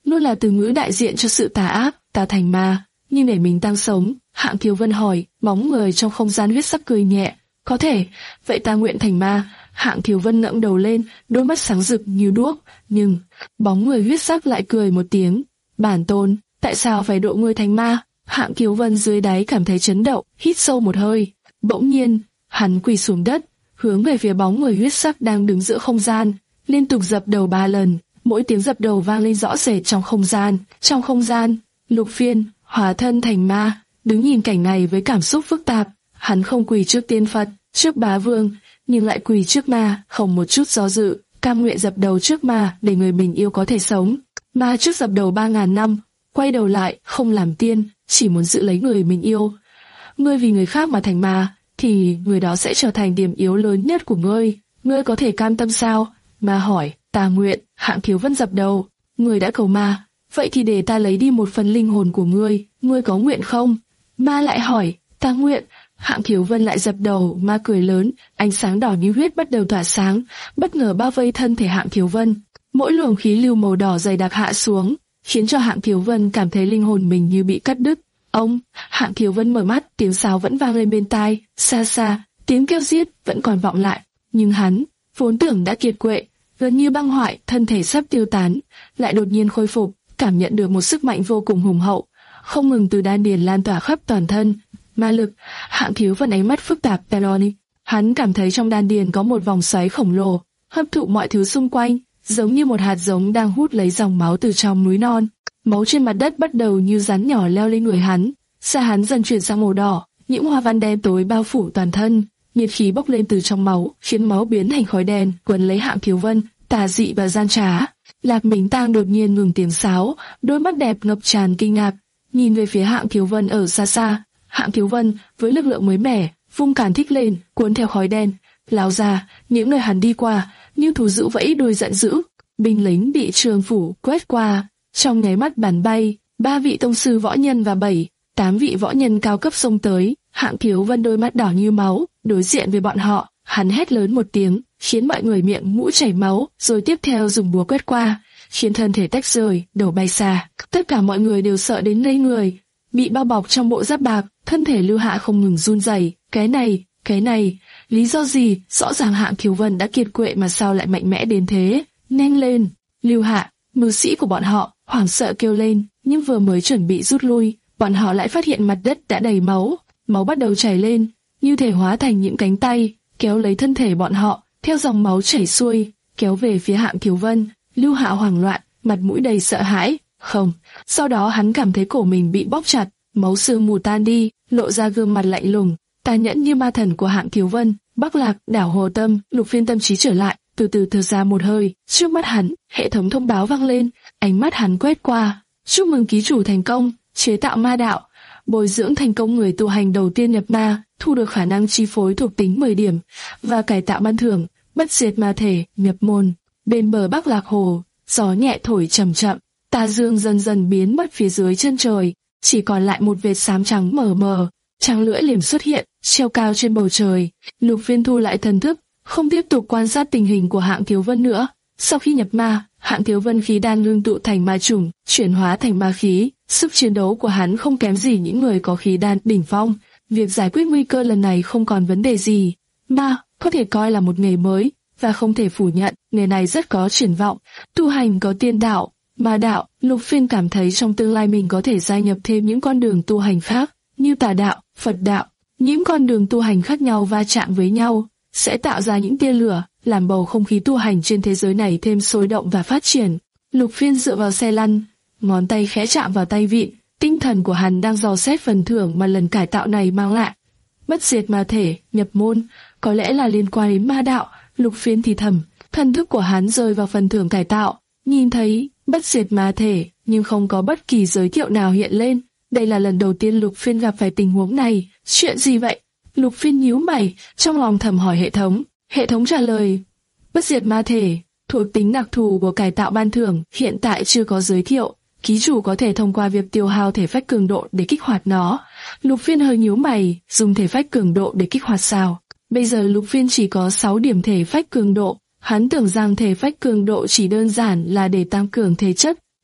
luôn là từ ngữ đại diện cho sự tà ác, tà thành ma. Nhưng để mình tăng sống, Hạng Thiếu Vân hỏi. Bóng người trong không gian huyết sắc cười nhẹ. Có thể, vậy ta nguyện thành ma. Hạng Thiếu Vân ngẩng đầu lên, đôi mắt sáng rực như đuốc. Nhưng bóng người huyết sắc lại cười một tiếng. Bản tôn, tại sao phải độ ngươi thành ma? Hạng Thiếu Vân dưới đáy cảm thấy chấn động, hít sâu một hơi. Bỗng nhiên, hắn quỳ xuống đất, hướng về phía bóng người huyết sắc đang đứng giữa không gian, liên tục dập đầu ba lần. Mỗi tiếng dập đầu vang lên rõ rệt trong không gian. Trong không gian, Lục Phiên hóa thân thành ma, đứng nhìn cảnh này với cảm xúc phức tạp. Hắn không quỳ trước tiên Phật, trước bá vương, nhưng lại quỳ trước ma, không một chút do dự, cam nguyện dập đầu trước ma để người mình yêu có thể sống. Ma trước dập đầu ba ngàn năm, quay đầu lại, không làm tiên, chỉ muốn giữ lấy người mình yêu. Ngươi vì người khác mà thành ma, thì người đó sẽ trở thành điểm yếu lớn nhất của ngươi. Ngươi có thể cam tâm sao? Ma hỏi. Ta nguyện. Hạng Thiếu Vân dập đầu. Ngươi đã cầu ma, vậy thì để ta lấy đi một phần linh hồn của ngươi, ngươi có nguyện không? Ma lại hỏi. Ta nguyện. Hạng Thiếu Vân lại dập đầu. Ma cười lớn, ánh sáng đỏ như huyết bắt đầu tỏa sáng, bất ngờ bao vây thân thể Hạng Thiếu Vân. Mỗi luồng khí lưu màu đỏ dày đặc hạ xuống, khiến cho Hạng Thiếu Vân cảm thấy linh hồn mình như bị cắt đứt. Ông, Hạng Thiếu Vân mở mắt, tiếng sáo vẫn vang lên bên tai, xa xa, tiếng kêu giết vẫn còn vọng lại. Nhưng hắn, vốn tưởng đã kiệt quệ, gần như băng hoại, thân thể sắp tiêu tán, lại đột nhiên khôi phục, cảm nhận được một sức mạnh vô cùng hùng hậu, không ngừng từ đan điền lan tỏa khắp toàn thân. Ma lực. Hạng Thiếu Vân ánh mắt phức tạp. Peloni. Hắn cảm thấy trong đan điền có một vòng xoáy khổng lồ, hấp thụ mọi thứ xung quanh, giống như một hạt giống đang hút lấy dòng máu từ trong núi non. Máu trên mặt đất bắt đầu như rắn nhỏ leo lên người hắn, da hắn dần chuyển sang màu đỏ, những hoa văn đen tối bao phủ toàn thân, nhiệt khí bốc lên từ trong máu, khiến máu biến thành khói đen quấn lấy Hạng Thiếu Vân, tà dị và gian trá. Lạc Mính Tang đột nhiên ngừng tiếng sáo, đôi mắt đẹp ngập tràn kinh ngạc, nhìn về phía Hạng Thiếu Vân ở xa xa. Hạng Thiếu Vân với lực lượng mới mẻ, vung càn thích lên, cuốn theo khói đen, lao ra. Những nơi hắn đi qua, như thú dữ vẫy đuôi giận dữ. Binh lính bị trường phủ quét qua, trong nháy mắt bắn bay. Ba vị tông sư võ nhân và bảy, tám vị võ nhân cao cấp xông tới. Hạng Thiếu Vân đôi mắt đỏ như máu, đối diện với bọn họ, hắn hét lớn một tiếng, khiến mọi người miệng mũi chảy máu, rồi tiếp theo dùng búa quét qua, khiến thân thể tách rời, đầu bay xa. Tất cả mọi người đều sợ đến ngây người, bị bao bọc trong bộ giáp bạc, thân thể Lưu Hạ không ngừng run rẩy. Cái này, cái này, lý do gì? Rõ ràng Hạng Thiếu Vân đã kiệt quệ mà sao lại mạnh mẽ đến thế? Nhanh lên! Lưu Hạ, mưu sĩ của bọn họ, hoảng sợ kêu lên, nhưng vừa mới chuẩn bị rút lui, bọn họ lại phát hiện mặt đất đã đầy máu, máu bắt đầu chảy lên, như thể hóa thành những cánh tay, kéo lấy thân thể bọn họ, theo dòng máu chảy xuôi, kéo về phía Hạng Thiếu Vân. Lưu Hạ hoảng loạn, mặt mũi đầy sợ hãi. Không, sau đó hắn cảm thấy cổ mình bị bóp chặt, máu sương mù tan đi, lộ ra gương mặt lạnh lùng, tàn nhẫn như ma thần của Hạng Thiếu Vân. Bắc Lạc, đảo Hồ Tâm. Lục Phiên tâm trí trở lại, từ từ thở ra một hơi. Trước mắt hắn, hệ thống thông báo vang lên, ánh mắt hắn quét qua. Chúc mừng ký chủ thành công, chế tạo ma đạo, bồi dưỡng thành công người tu hành đầu tiên nhập ma, thu được khả năng chi phối thuộc tính mười điểm và cải tạo ban thưởng, bất diệt ma thể, nhập môn. Bên bờ Bắc Lạc Hồ, gió nhẹ thổi chậm chậm, tà dương dần dần biến mất phía dưới chân trời, chỉ còn lại một vệt xám trắng mờ mờ. Trăng lưỡi liềm xuất hiện, treo cao trên bầu trời. Lục Phiên thu lại thần thức, không tiếp tục quan sát tình hình của Hạng Thiếu Vân nữa. Sau khi nhập ma, Hạng Thiếu Vân khí đan ngưng tụ thành ma chủng, chuyển hóa thành ma khí. Sức chiến đấu của hắn không kém gì những người có khí đan đỉnh phong. Việc giải quyết nguy cơ lần này không còn vấn đề gì. Ma có thể coi là một nghề mới, và không thể phủ nhận, nghề này rất có triển vọng. Tu hành có tiên đạo, ma đạo. Lục Phiên cảm thấy trong tương lai mình có thể gia nhập thêm những con đường tu hành khác, như tà đạo, Phật đạo. Những con đường tu hành khác nhau va chạm với nhau, sẽ tạo ra những tia lửa, làm bầu không khí tu hành trên thế giới này thêm sôi động và phát triển. Lục Phiên dựa vào xe lăn, ngón tay khẽ chạm vào tay vịn, tinh thần của hắn đang dò xét phần thưởng mà lần cải tạo này mang lại. Bất diệt ma thể, nhập môn, có lẽ là liên quan đến ma đạo. Lục Phiên thì thầm, thần thức của hắn rơi vào phần thưởng cải tạo, nhìn thấy bất diệt ma thể, nhưng không có bất kỳ giới thiệu nào hiện lên. Đây là lần đầu tiên Lục Phiên gặp phải tình huống này. Chuyện gì vậy? Lục Phiên nhíu mày, trong lòng thầm hỏi hệ thống. Hệ thống trả lời, bất diệt ma thể, thuộc tính đặc thù của cải tạo ban thưởng, hiện tại chưa có giới thiệu. Ký chủ có thể thông qua việc tiêu hao thể phách cường độ để kích hoạt nó. Lục Phiên hơi nhíu mày, dùng thể phách cường độ để kích hoạt sao? Bây giờ Lục Phiên chỉ có sáu điểm thể phách cường độ. Hắn tưởng rằng thể phách cường độ chỉ đơn giản là để tăng cường thể chất,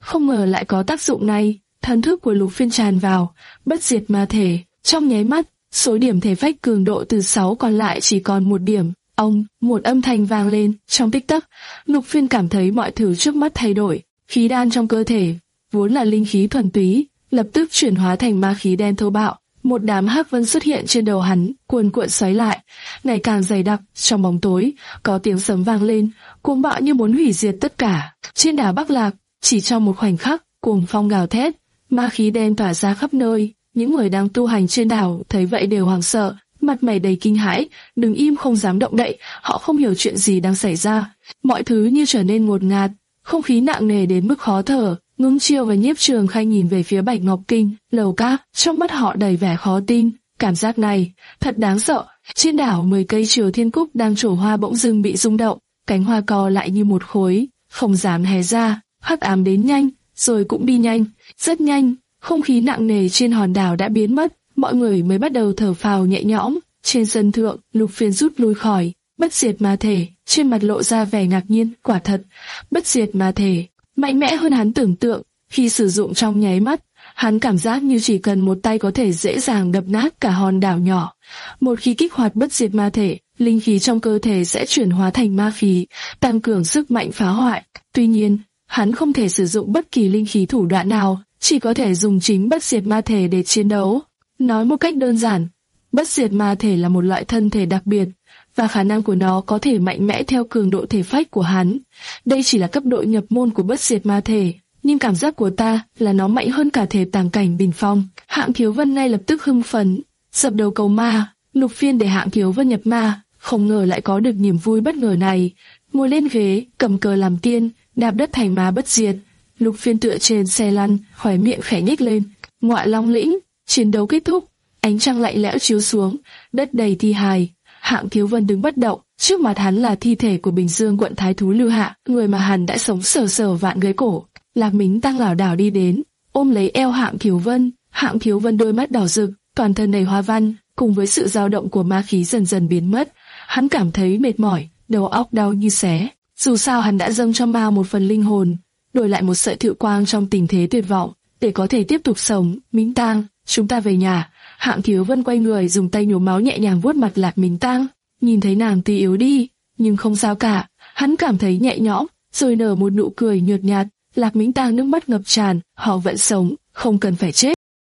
không ngờ lại có tác dụng này. Thần thức của Lục Phiên tràn vào, bất diệt ma thể, trong nháy mắt, số điểm thể phách cường độ từ sáu còn lại chỉ còn một điểm. Ông, một âm thanh vang lên, trong tích tắc, Lục Phiên cảm thấy mọi thứ trước mắt thay đổi, khí đan trong cơ thể, vốn là linh khí thuần túy, lập tức chuyển hóa thành ma khí đen thô bạo. Một đám hắc vân xuất hiện trên đầu hắn, cuồn cuộn xoáy lại, ngày càng dày đặc. Trong bóng tối, có tiếng sấm vang lên, cuồng bạo như muốn hủy diệt tất cả. Trên đảo Bắc Lạc, chỉ trong một khoảnh khắc, cuồng phong gào thét, ma khí đen tỏa ra khắp nơi. Những người đang tu hành trên đảo thấy vậy đều hoảng sợ, mặt mày đầy kinh hãi, đứng im không dám động đậy. Họ không hiểu chuyện gì đang xảy ra, mọi thứ như trở nên ngột ngạt, không khí nặng nề đến mức khó thở. Ngưng Chiêu và Nhiếp Trường Khanh nhìn về phía Bạch Ngọc Kinh, lầu cát, trong mắt họ đầy vẻ khó tin. Cảm giác này thật đáng sợ. Trên đảo mười cây Triều Thiên Cúc đang trổ hoa bỗng dưng bị rung động, cánh hoa co lại như một khối, không dám hé ra. Hắc ám đến nhanh, rồi cũng đi nhanh, rất nhanh. Không khí nặng nề trên hòn đảo đã biến mất, mọi người mới bắt đầu thở phào nhẹ nhõm. Trên sân thượng, Lục Phiên rút lui khỏi bất diệt ma thể, trên mặt lộ ra vẻ ngạc nhiên. Quả thật, bất diệt ma thể mạnh mẽ hơn hắn tưởng tượng. Khi sử dụng trong nháy mắt, hắn cảm giác như chỉ cần một tay có thể dễ dàng đập nát cả hòn đảo nhỏ. Một khi kích hoạt bất diệt ma thể, linh khí trong cơ thể sẽ chuyển hóa thành ma khí, tăng cường sức mạnh phá hoại. Tuy nhiên, hắn không thể sử dụng bất kỳ linh khí thủ đoạn nào, chỉ có thể dùng chính bất diệt ma thể để chiến đấu. Nói một cách đơn giản, bất diệt ma thể là một loại thân thể đặc biệt, và khả năng của nó có thể mạnh mẽ theo cường độ thể phách của hắn. Đây chỉ là cấp độ nhập môn của bất diệt ma thể, nhưng cảm giác của ta là nó mạnh hơn cả thể tàng cảnh bình phong. Hạng Thiếu Vân ngay lập tức hưng phấn, dập đầu cầu ma. Lục Phiên để Hạng Thiếu Vân nhập ma, không ngờ lại có được niềm vui bất ngờ này. Ngồi lên ghế, cầm cờ làm tiên, đạp đất thành ma bất diệt. Lục Phiên tựa trên xe lăn, khóe miệng khẽ nhếch lên. Ngọa Long lĩnh, chiến đấu kết thúc, ánh trăng lạnh lẽo chiếu xuống, đất đầy thi hài. Hạng Thiếu Vân đứng bất động, trước mặt hắn là thi thể của Bình Dương quận Thái Thú Lưu Hạ, người mà hắn đã sống sờ sờ vạn gối cổ. Lạc Mính Tăng lảo đảo đi đến, ôm lấy eo Hạng Thiếu Vân. Hạng Thiếu Vân đôi mắt đỏ rực, toàn thân đầy hoa văn, cùng với sự dao động của ma khí dần dần biến mất. Hắn cảm thấy mệt mỏi, đầu óc đau như xé. Dù sao hắn đã dâng cho ma một phần linh hồn, đổi lại một sợi thự quang trong tình thế tuyệt vọng, để có thể tiếp tục sống. Mính Tăng, chúng ta về nhà. Hạng Thiếu Vân quay người dùng tay nhổ máu nhẹ nhàng vuốt mặt Lạc Mính Tăng. Nhìn thấy nàng tuy yếu đi, nhưng không sao cả. Hắn cảm thấy nhẹ nhõm, rồi nở một nụ cười nhợt nhạt. Lạc Mính Tăng nước mắt ngập tràn, họ vẫn sống, không cần phải chết.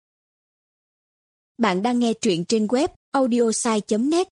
Bạn đang nghe truyện trên web audiosai chấm net.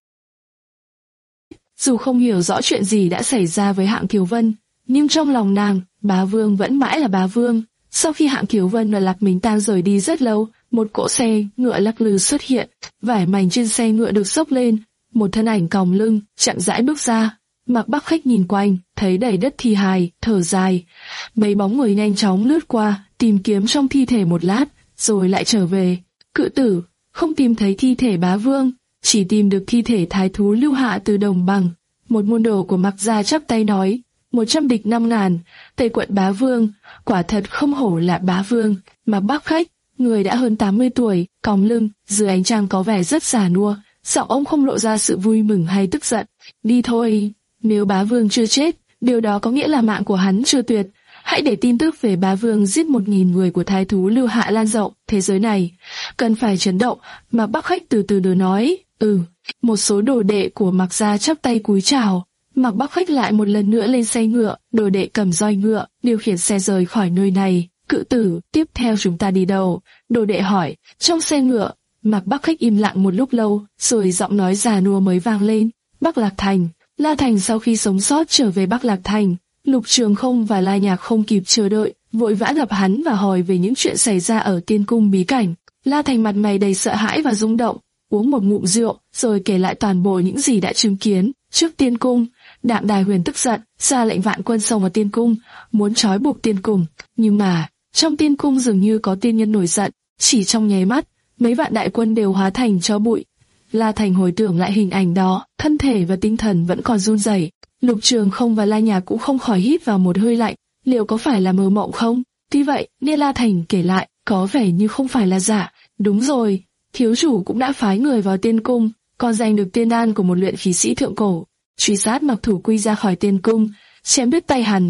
Dù không hiểu rõ chuyện gì đã xảy ra với Hạng Thiếu Vân, nhưng trong lòng nàng, Bá Vương vẫn mãi là Bá Vương. Sau khi Hạng Thiếu Vân và Lạc Mính Tăng rời đi rất lâu, một cỗ xe ngựa lắc lư xuất hiện, vải mảnh trên xe ngựa được xốc lên, một thân ảnh còng lưng, chậm rãi bước ra. Mạc Bắc Khách nhìn quanh, thấy đầy đất thi hài, thở dài. Mấy bóng người nhanh chóng lướt qua, tìm kiếm trong thi thể một lát, rồi lại trở về. Cự tử, không tìm thấy thi thể Bá Vương, chỉ tìm được thi thể Thái Thú Lưu Hạ từ Đồng Bằng. Một môn đồ của Mạc gia chắp tay nói, một trăm địch năm ngàn, Tây quận Bá Vương, quả thật không hổ là Bá Vương. Mạc Bắc Khách, người đã hơn tám mươi tuổi, còng lưng, dưới ánh trăng có vẻ rất già nua, giọng ông không lộ ra sự vui mừng hay tức giận. Đi thôi. Nếu Bá Vương chưa chết, điều đó có nghĩa là mạng của hắn chưa tuyệt. Hãy để tin tức về Bá Vương giết một nghìn người của Thái Thú Lưu Hạ lan rộng thế giới này. Cần phải chấn động. Mạc Bắc Khách từ từ đưa nói. Ừ. Một số đồ đệ của Mạc gia chắp tay cúi chào. Mạc Bắc Khách lại một lần nữa lên xe ngựa. Đồ đệ cầm roi ngựa, điều khiển xe rời khỏi nơi này. Cự tử, tiếp theo chúng ta đi đâu? Đồ đệ hỏi. Trong xe ngựa, Mạc Bắc Khách im lặng một lúc lâu, rồi giọng nói già nua mới vang lên. Bắc Lạc Thành. La Thành sau khi sống sót trở về Bắc Lạc Thành, Lục Trường Không và La Nhạc không kịp chờ đợi, vội vã gặp hắn và hỏi về những chuyện xảy ra ở Tiên Cung bí cảnh. La Thành mặt mày đầy sợ hãi và rung động, uống một ngụm rượu, rồi kể lại toàn bộ những gì đã chứng kiến. Trước Tiên Cung, Đạm Đài Huyền tức giận, ra lệnh vạn quân xông vào Tiên Cung, muốn trói buộc Tiên Cung. Nhưng mà, trong Tiên Cung dường như có tiên nhân nổi giận, chỉ trong nháy mắt, mấy vạn đại quân đều hóa thành tro bụi. La Thành hồi tưởng lại hình ảnh đó, thân thể và tinh thần vẫn còn run rẩy. Lục Trường Không và La Nhạc cũng không khỏi hít vào một hơi lạnh, liệu có phải là mơ mộng không? Tuy vậy, nghe La Thành kể lại, có vẻ như không phải là giả. Đúng rồi, thiếu chủ cũng đã phái người vào Tiên Cung, còn giành được tiên đan của một luyện khí sĩ thượng cổ, truy sát Mặc Thủ Quy ra khỏi Tiên Cung, chém đứt tay hắn.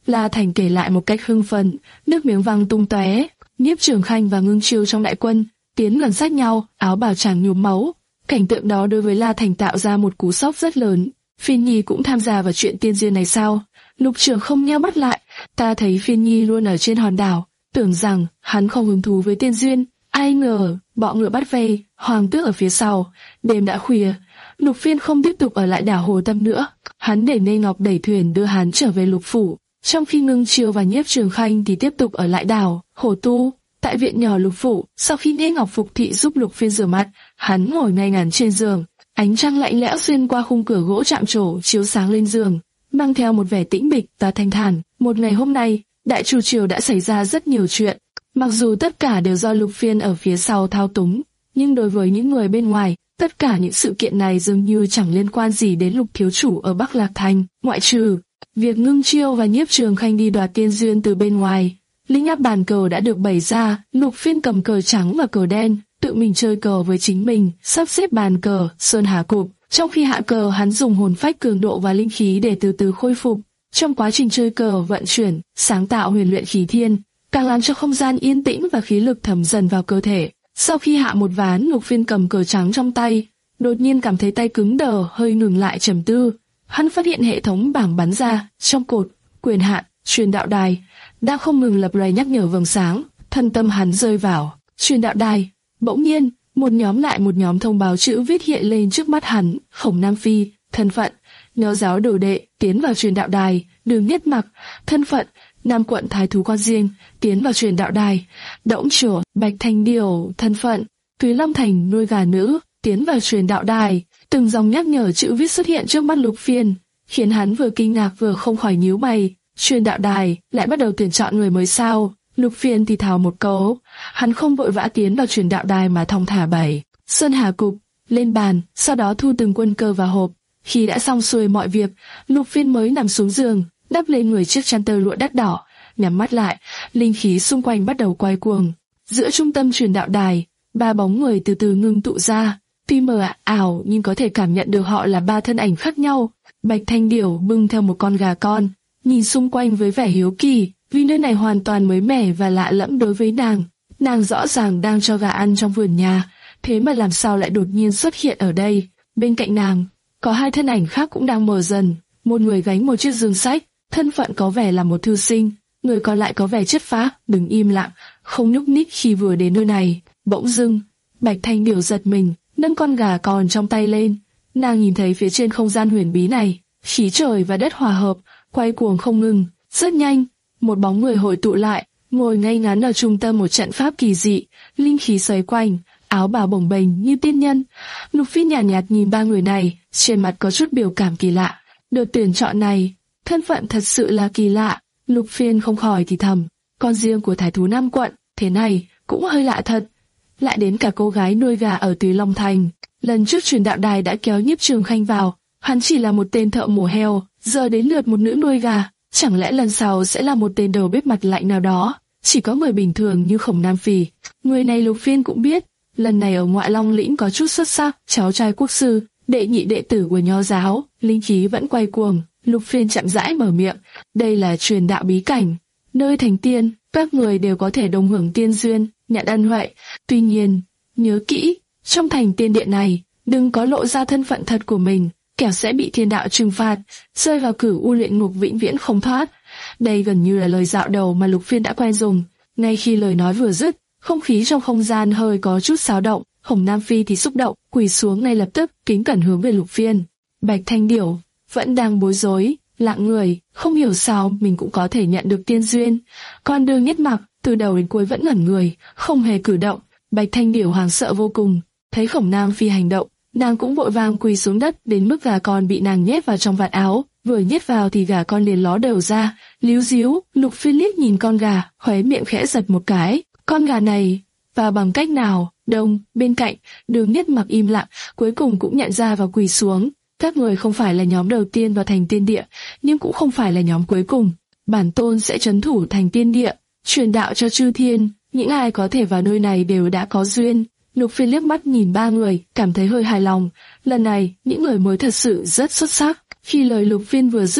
La Thành kể lại một cách hưng phấn, nước miếng văng tung tóe. Nhiếp Trường Khanh và Ngưng Chiêu trong đại quân tiến gần sát nhau, áo bào chàng nhuốm máu. Cảnh tượng đó đối với La Thành tạo ra một cú sốc rất lớn. Phiên Nhi cũng tham gia vào chuyện tiên duyên này sao? Lục Trường không nheo mắt lại. Ta thấy Phiên Nhi luôn ở trên hòn đảo, tưởng rằng hắn không hứng thú với tiên duyên. Ai ngờ bọ ngựa bắt vây, hoàng tước ở phía sau. Đêm đã khuya, Lục Phiên không tiếp tục ở lại đảo Hồ Tâm nữa. Hắn để Nê Ngọc đẩy thuyền đưa hắn trở về Lục phủ, trong khi Ngưng Chiêu và Nhiếp Trường Khanh thì tiếp tục ở lại đảo Hồ Tu. Tại viện nhỏ Lục phủ, sau khi Nê Ngọc phục thị giúp Lục Phiên rửa mặt, hắn ngồi ngay ngắn trên giường. Ánh trăng lạnh lẽo xuyên qua khung cửa gỗ chạm trổ chiếu sáng lên giường, mang theo một vẻ tĩnh mịch và thanh thản. Một ngày hôm nay, Đại Chu triều đã xảy ra rất nhiều chuyện. Mặc dù tất cả đều do Lục Phiên ở phía sau thao túng, nhưng đối với những người bên ngoài, tất cả những sự kiện này dường như chẳng liên quan gì đến Lục thiếu chủ ở Bắc Lạc Thành, ngoại trừ việc Ngưng Chiêu và Nhiếp Trường Khanh đi đoạt tiên duyên từ bên ngoài. Linh áp bàn cờ đã được bày ra, Lục Phiên cầm cờ trắng và cờ đen, tự mình chơi cờ với chính mình, sắp xếp bàn cờ, sơn hà cục. Trong khi hạ cờ, hắn dùng hồn phách cường độ và linh khí để từ từ khôi phục. Trong quá trình chơi cờ, vận chuyển, sáng tạo huyền luyện khí thiên, càng làm cho không gian yên tĩnh và khí lực thấm dần vào cơ thể. Sau khi hạ một ván, Lục Phiên cầm cờ trắng trong tay, đột nhiên cảm thấy tay cứng đờ, hơi ngừng lại trầm tư. Hắn phát hiện hệ thống bảng bắn ra, trong cột, quyền hạn, truyền đạo đài, đang không ngừng lập lòe nhắc nhở vầng sáng. Thân tâm hắn rơi vào truyền đạo đài. Bỗng nhiên, một nhóm lại một nhóm thông báo chữ viết hiện lên trước mắt hắn. Khổng Nam Phi, thân phận, nho giáo đồ đệ, tiến vào truyền đạo đài. Đường Nhất Mặc, thân phận, Nam quận thái thú con riêng, tiến vào truyền đạo đài. Đỗng Chổ, Bạch Thanh Điều, thân phận, Túy Long Thành nuôi gà nữ, tiến vào truyền đạo đài. Từng dòng nhắc nhở chữ viết xuất hiện trước mắt Lục Phiên, khiến hắn vừa kinh ngạc vừa không khỏi nhíu mày. Truyền đạo đài lại bắt đầu tuyển chọn người mới sao? Lục Phiên thì thào một câu, hắn không vội vã tiến vào truyền đạo đài mà thong thả bày sơn hà cục lên bàn, sau đó thu từng quân cờ vào hộp. Khi đã xong xuôi mọi việc, Lục Phiên mới nằm xuống giường, đắp lên người chiếc chăn tơ lụa đắt đỏ, nhắm mắt lại, linh khí xung quanh bắt đầu quay cuồng. Giữa trung tâm truyền đạo đài, ba bóng người từ từ ngưng tụ ra, tuy mờ ảo nhưng có thể cảm nhận được họ là ba thân ảnh khác nhau. Bạch Thanh Điểu bưng theo một con gà con, nhìn xung quanh với vẻ hiếu kỳ, vì nơi này hoàn toàn mới mẻ và lạ lẫm đối với nàng. Nàng rõ ràng đang cho gà ăn trong vườn nhà, thế mà làm sao lại đột nhiên xuất hiện ở đây. Bên cạnh nàng, có hai thân ảnh khác cũng đang mờ dần, một người gánh một chiếc dương sách, thân phận có vẻ là một thư sinh, người còn lại có vẻ chất phác, đứng im lặng, không nhúc nhích khi vừa đến nơi này. Bỗng dưng, Bạch Thanh Điểu giật mình, nâng con gà con trong tay lên. Nàng nhìn thấy phía trên không gian huyền bí này, khí trời và đất hòa hợp, quay cuồng không ngừng. Rất nhanh, một bóng người hội tụ lại, ngồi ngay ngắn ở trung tâm một trận pháp kỳ dị, linh khí xoay quanh, áo bào bồng bềnh như tiên nhân. Lục Phiên nhàn nhạt, nhạt nhìn ba người này, trên mặt có chút biểu cảm kỳ lạ. Đợt tuyển chọn này, thân phận thật sự là kỳ lạ. Lục Phiên không khỏi thì thầm, con riêng của thái thú Nam quận, thế này cũng hơi lạ thật. Lại đến cả cô gái nuôi gà ở Túy Long Thành. Lần trước truyền đạo đài đã kéo Nhiếp Trường Khanh vào, hắn chỉ là một tên thợ mổ heo, giờ đến lượt một nữ nuôi gà. Chẳng lẽ lần sau sẽ là một tên đầu bếp mặt lạnh nào đó? Chỉ có người bình thường như Khổng Nam Phi. Người này Lục Phiên cũng biết, lần này ở Ngoại Long lĩnh có chút xuất sắc, cháu trai quốc sư, đệ nhị đệ tử của nho giáo, linh khí vẫn quay cuồng. Lục Phiên chậm rãi mở miệng, đây là truyền đạo bí cảnh, nơi thành tiên, các người đều có thể đồng hưởng tiên duyên, nhận ân huệ. Tuy nhiên, nhớ kỹ, trong thành tiên điện này, đừng có lộ ra thân phận thật của mình, kẻo sẽ bị thiên đạo trừng phạt, rơi vào cửu u luyện ngục vĩnh viễn không thoát. Đây gần như là lời dạo đầu mà Lục Phiên đã quen dùng. Ngay khi lời nói vừa dứt, không khí trong không gian hơi có chút xáo động. Khổng Nam Phi thì xúc động, quỳ xuống ngay lập tức, kính cẩn hướng về Lục Phiên. Bạch Thanh Điểu vẫn đang bối rối, lặng người, không hiểu sao mình cũng có thể nhận được tiên duyên. Còn Đường Nhất Mặc từ đầu đến cuối vẫn ngẩn người, không hề cử động. Bạch Thanh Điểu hoảng sợ vô cùng, thấy Khổng Nam Phi hành động, nàng cũng vội vàng quỳ xuống đất, đến mức gà con bị nàng nhét vào trong vạt áo, vừa nhét vào thì gà con liền ló đầu ra, líu díu. Lục Phiên liếc nhìn con gà, khóe miệng khẽ giật một cái, con gà này vào bằng cách nào? Đông bên cạnh, Đường Nhất Mặc im lặng, cuối cùng cũng nhận ra và quỳ xuống. Các người không phải là nhóm đầu tiên vào thành tiên địa, nhưng cũng không phải là nhóm cuối cùng. Bản tôn sẽ trấn thủ thành tiên địa, truyền đạo cho chư thiên, những ai có thể vào nơi này đều đã có duyên. Lục Phiên liếc mắt nhìn ba người, cảm thấy hơi hài lòng. Lần này, những người mới thật sự rất xuất sắc. Khi lời Lục Phiên vừa dứt,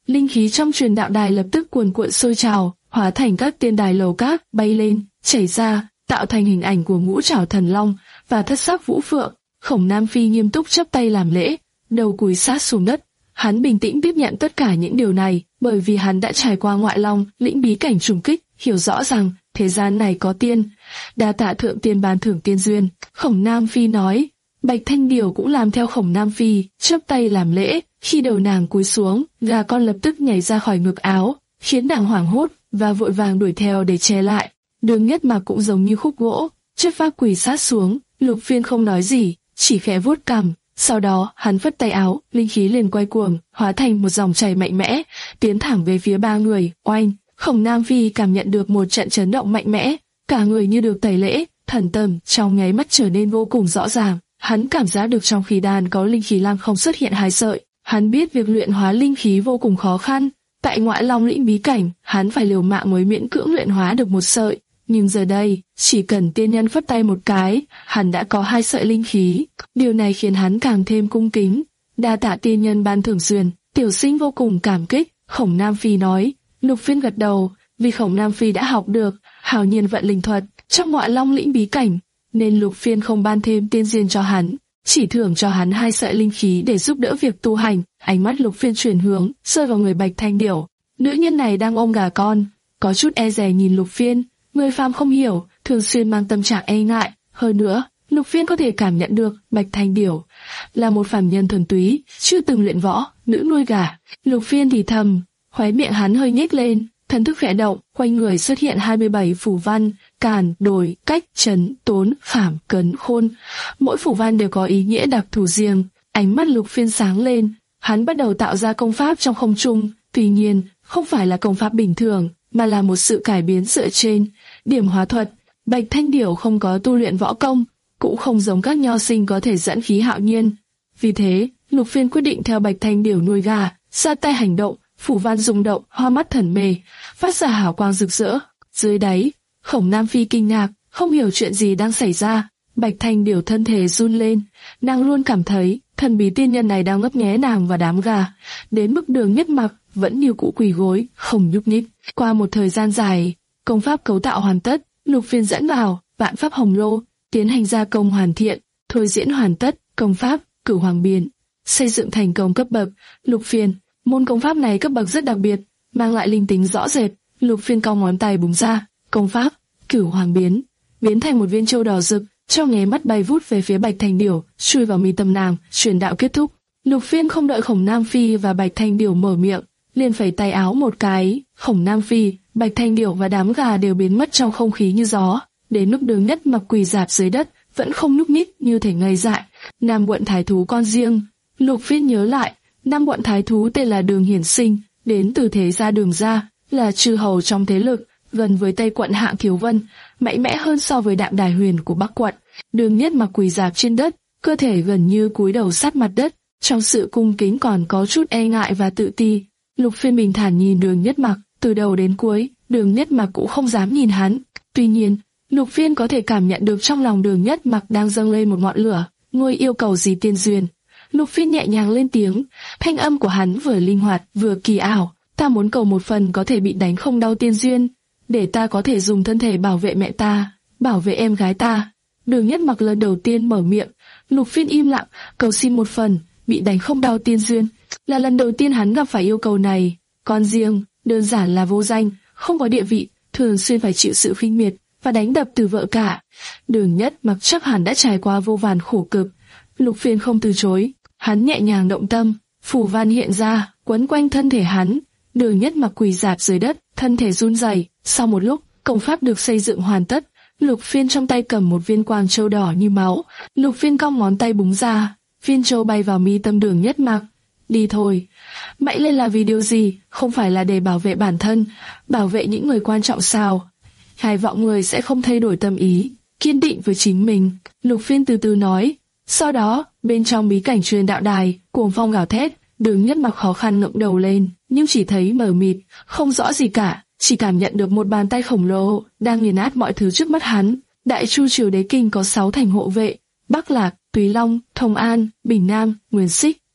linh khí trong truyền đạo đài lập tức cuồn cuộn sôi trào, hóa thành các tiên đài lầu các bay lên, chảy ra, tạo thành hình ảnh của ngũ trảo thần long và thất sắc vũ phượng. Khổng Nam Phi nghiêm túc chắp tay làm lễ, đầu cúi sát xuống đất. Hắn bình tĩnh tiếp nhận tất cả những điều này, bởi vì hắn đã trải qua ngoại long, lĩnh bí cảnh trùng kích, hiểu rõ rằng thế gian này có tiên. Đa tạ thượng tiên ban thưởng tiên duyên. Khổng Nam Phi nói. Bạch Thanh Điểu cũng làm theo Khổng Nam Phi, chắp tay làm lễ. Khi đầu nàng cúi xuống, gà con lập tức nhảy ra khỏi ngực áo, khiến nàng hoảng hốt và vội vàng đuổi theo để che lại. Đường Nhất Mặc cũng giống như khúc gỗ, chất phác quỳ sát xuống. Lục Phiên không nói gì, chỉ khẽ vuốt cằm. Sau đó, hắn phất tay áo, linh khí liền quay cuồng, hóa thành một dòng chảy mạnh mẽ, tiến thẳng về phía ba người. Oanh! Khổng Nam Phi cảm nhận được một trận chấn động mạnh mẽ, cả người như được tẩy lễ, thần tâm trong nháy mắt trở nên vô cùng rõ ràng. Hắn cảm giác được trong khí đan có linh khí lăng không xuất hiện hai sợi. Hắn biết việc luyện hóa linh khí vô cùng khó khăn. Tại ngoại long lĩnh bí cảnh, hắn phải liều mạng mới miễn cưỡng luyện hóa được một sợi. Nhưng giờ đây, chỉ cần tiên nhân phất tay một cái, hắn đã có hai sợi linh khí. Điều này khiến hắn càng thêm cung kính. Đa tạ tiên nhân ban thưởng duyên, tiểu sinh vô cùng cảm kích. Khổng Nam Phi nói. Lục Phiên gật đầu, vì Khổng Nam Phi đã học được hào nhiên vận linh thuật trong ngoại long lĩnh bí cảnh, nên Lục Phiên không ban thêm tiên duyên cho hắn, chỉ thưởng cho hắn hai sợi linh khí để giúp đỡ việc tu hành. Ánh mắt Lục Phiên chuyển hướng, rơi vào người Bạch Thanh Điểu. Nữ nhân này đang ôm gà con, có chút e dè nhìn Lục Phiên. Người phàm không hiểu, thường xuyên mang tâm trạng e ngại. Hơn nữa, Lục Phiên có thể cảm nhận được Bạch Thanh Điểu là một phàm nhân thuần túy, chưa từng luyện võ, nữ nuôi gà. Lục Phiên thì thầm, khóe miệng hắn hơi nhếch lên, thần thức khẽ động, quanh người xuất hiện hai mươi bảy phù văn, càn, đổi, cách, trấn, tốn, khảm, cấn, khôn. Mỗi phù văn đều có ý nghĩa đặc thù riêng. Ánh mắt Lục Phiên sáng lên, hắn bắt đầu tạo ra công pháp trong không trung. Tuy nhiên, không phải là công pháp bình thường, mà là một sự cải biến dựa trên điểm hóa thuật. Bạch Thanh Điểu không có tu luyện võ công, cũng không giống các nho sinh có thể dẫn khí hạo nhiên. Vì thế, Lục Phiên quyết định theo Bạch Thanh Điểu nuôi gà, ra tay hành động. Phủ văn rung động, hoa mắt thần mê, phát ra hào quang rực rỡ. Dưới đáy, Khổng Nam Phi kinh ngạc, không hiểu chuyện gì đang xảy ra. Bạch Thanh Điểu thân thể run lên, nàng luôn cảm thấy thần bí tiên nhân này đang ngấp nghé nàng và đám gà, đến mức Đường Nhất Mặc vẫn như cũ quỳ gối, không nhúc nhích. Qua một thời gian dài, công pháp cấu tạo hoàn tất, Lục Phiên dẫn vào vạn pháp hồng lô, tiến hành gia công hoàn thiện, thôi diễn hoàn tất, công pháp Cửu Hoàng Biến, xây dựng thành công cấp bậc. Lục Phiên, môn công pháp này cấp bậc rất đặc biệt, mang lại linh tính rõ rệt. Lục Phiên cong ngón tay búng ra, công pháp Cửu Hoàng Biến biến thành một viên châu đỏ rực, trong nháy mắt bay vút về phía Bạch Thanh Điểu, chui vào mi tâm nàng. Truyền đạo kết thúc. Lục Phiên không đợi Khổng Nam Phi và Bạch Thanh Điểu mở miệng, liền phẩy tay áo một cái. Khổng Nam Phi, Bạch Thanh Điểu và đám gà đều biến mất trong không khí như gió. Đến lúc Đường Nhất Mặc quỳ rạp dưới đất, vẫn không nhúc nhích, như thể ngây dại. Nam Quận Thái Thú con riêng. Lục Phiên nhớ lại, Nam Quận Thái Thú tên là Đường Hiển Sinh, đến từ thế gia Đường gia, là chư hầu trong thế lực, gần với Tây Quận Hạng Thiếu Vân, mạnh mẽ hơn so với Đạm Đài Huyền của Bắc Quận. Đường Nhất Mặc quỳ rạp trên đất, cơ thể gần như cúi đầu sát mặt đất, trong sự cung kính còn có chút e ngại và tự ti. Lục Phiên bình thản nhìn Đường Nhất Mặc, từ đầu đến cuối, Đường Nhất Mặc cũng không dám nhìn hắn. Tuy nhiên, Lục Phiên có thể cảm nhận được trong lòng Đường Nhất Mặc đang dâng lên một ngọn lửa. Ngươi yêu cầu gì tiên duyên? Lục Phiên nhẹ nhàng lên tiếng, thanh âm của hắn vừa linh hoạt vừa kỳ ảo. Ta muốn cầu một phần có thể bị đánh không đau tiên duyên, để ta có thể dùng thân thể bảo vệ mẹ ta, bảo vệ em gái ta. Đường Nhất Mặc lần đầu tiên mở miệng. Lục Phiên im lặng, cầu xin một phần bị đánh không đau tiên duyên. Là lần đầu tiên hắn gặp phải yêu cầu này. Con riêng, đơn giản là vô danh, không có địa vị, thường xuyên phải chịu sự khinh miệt và đánh đập từ vợ cả. Đường Nhất Mặc chắc hẳn đã trải qua vô vàn khổ cực. Lục Phiên không từ chối, hắn nhẹ nhàng động tâm, phù văn hiện ra, quấn quanh thân thể hắn. Đường Nhất Mặc quỳ rạp dưới đất, thân thể run rẩy. Sau một lúc, công pháp được xây dựng hoàn tất. Lục Phiên trong tay cầm một viên quang châu đỏ như máu. Lục Phiên cong ngón tay búng ra, viên châu bay vào mi tâm Đường Nhất Mặc. Đi thôi. Mạnh lên là vì điều gì? Không phải là để bảo vệ bản thân, bảo vệ những người quan trọng sao? Hai vọng người sẽ không thay đổi tâm ý, kiên định với chính mình. Lục Phiên từ từ nói. Sau đó, bên trong bí cảnh truyền đạo đài, cuồng phong gào thét. Đường Nhất Mặc khó khăn ngẩng đầu lên, nhưng chỉ thấy mờ mịt, không rõ gì cả. Chỉ cảm nhận được một bàn tay khổng lồ đang nghiền nát mọi thứ trước mắt hắn. Đại Chu Triều Đế Kinh có sáu thành hộ vệ: Bắc Lạc, Túy Long, Thông An, Bình Nam, Nguyên Xích,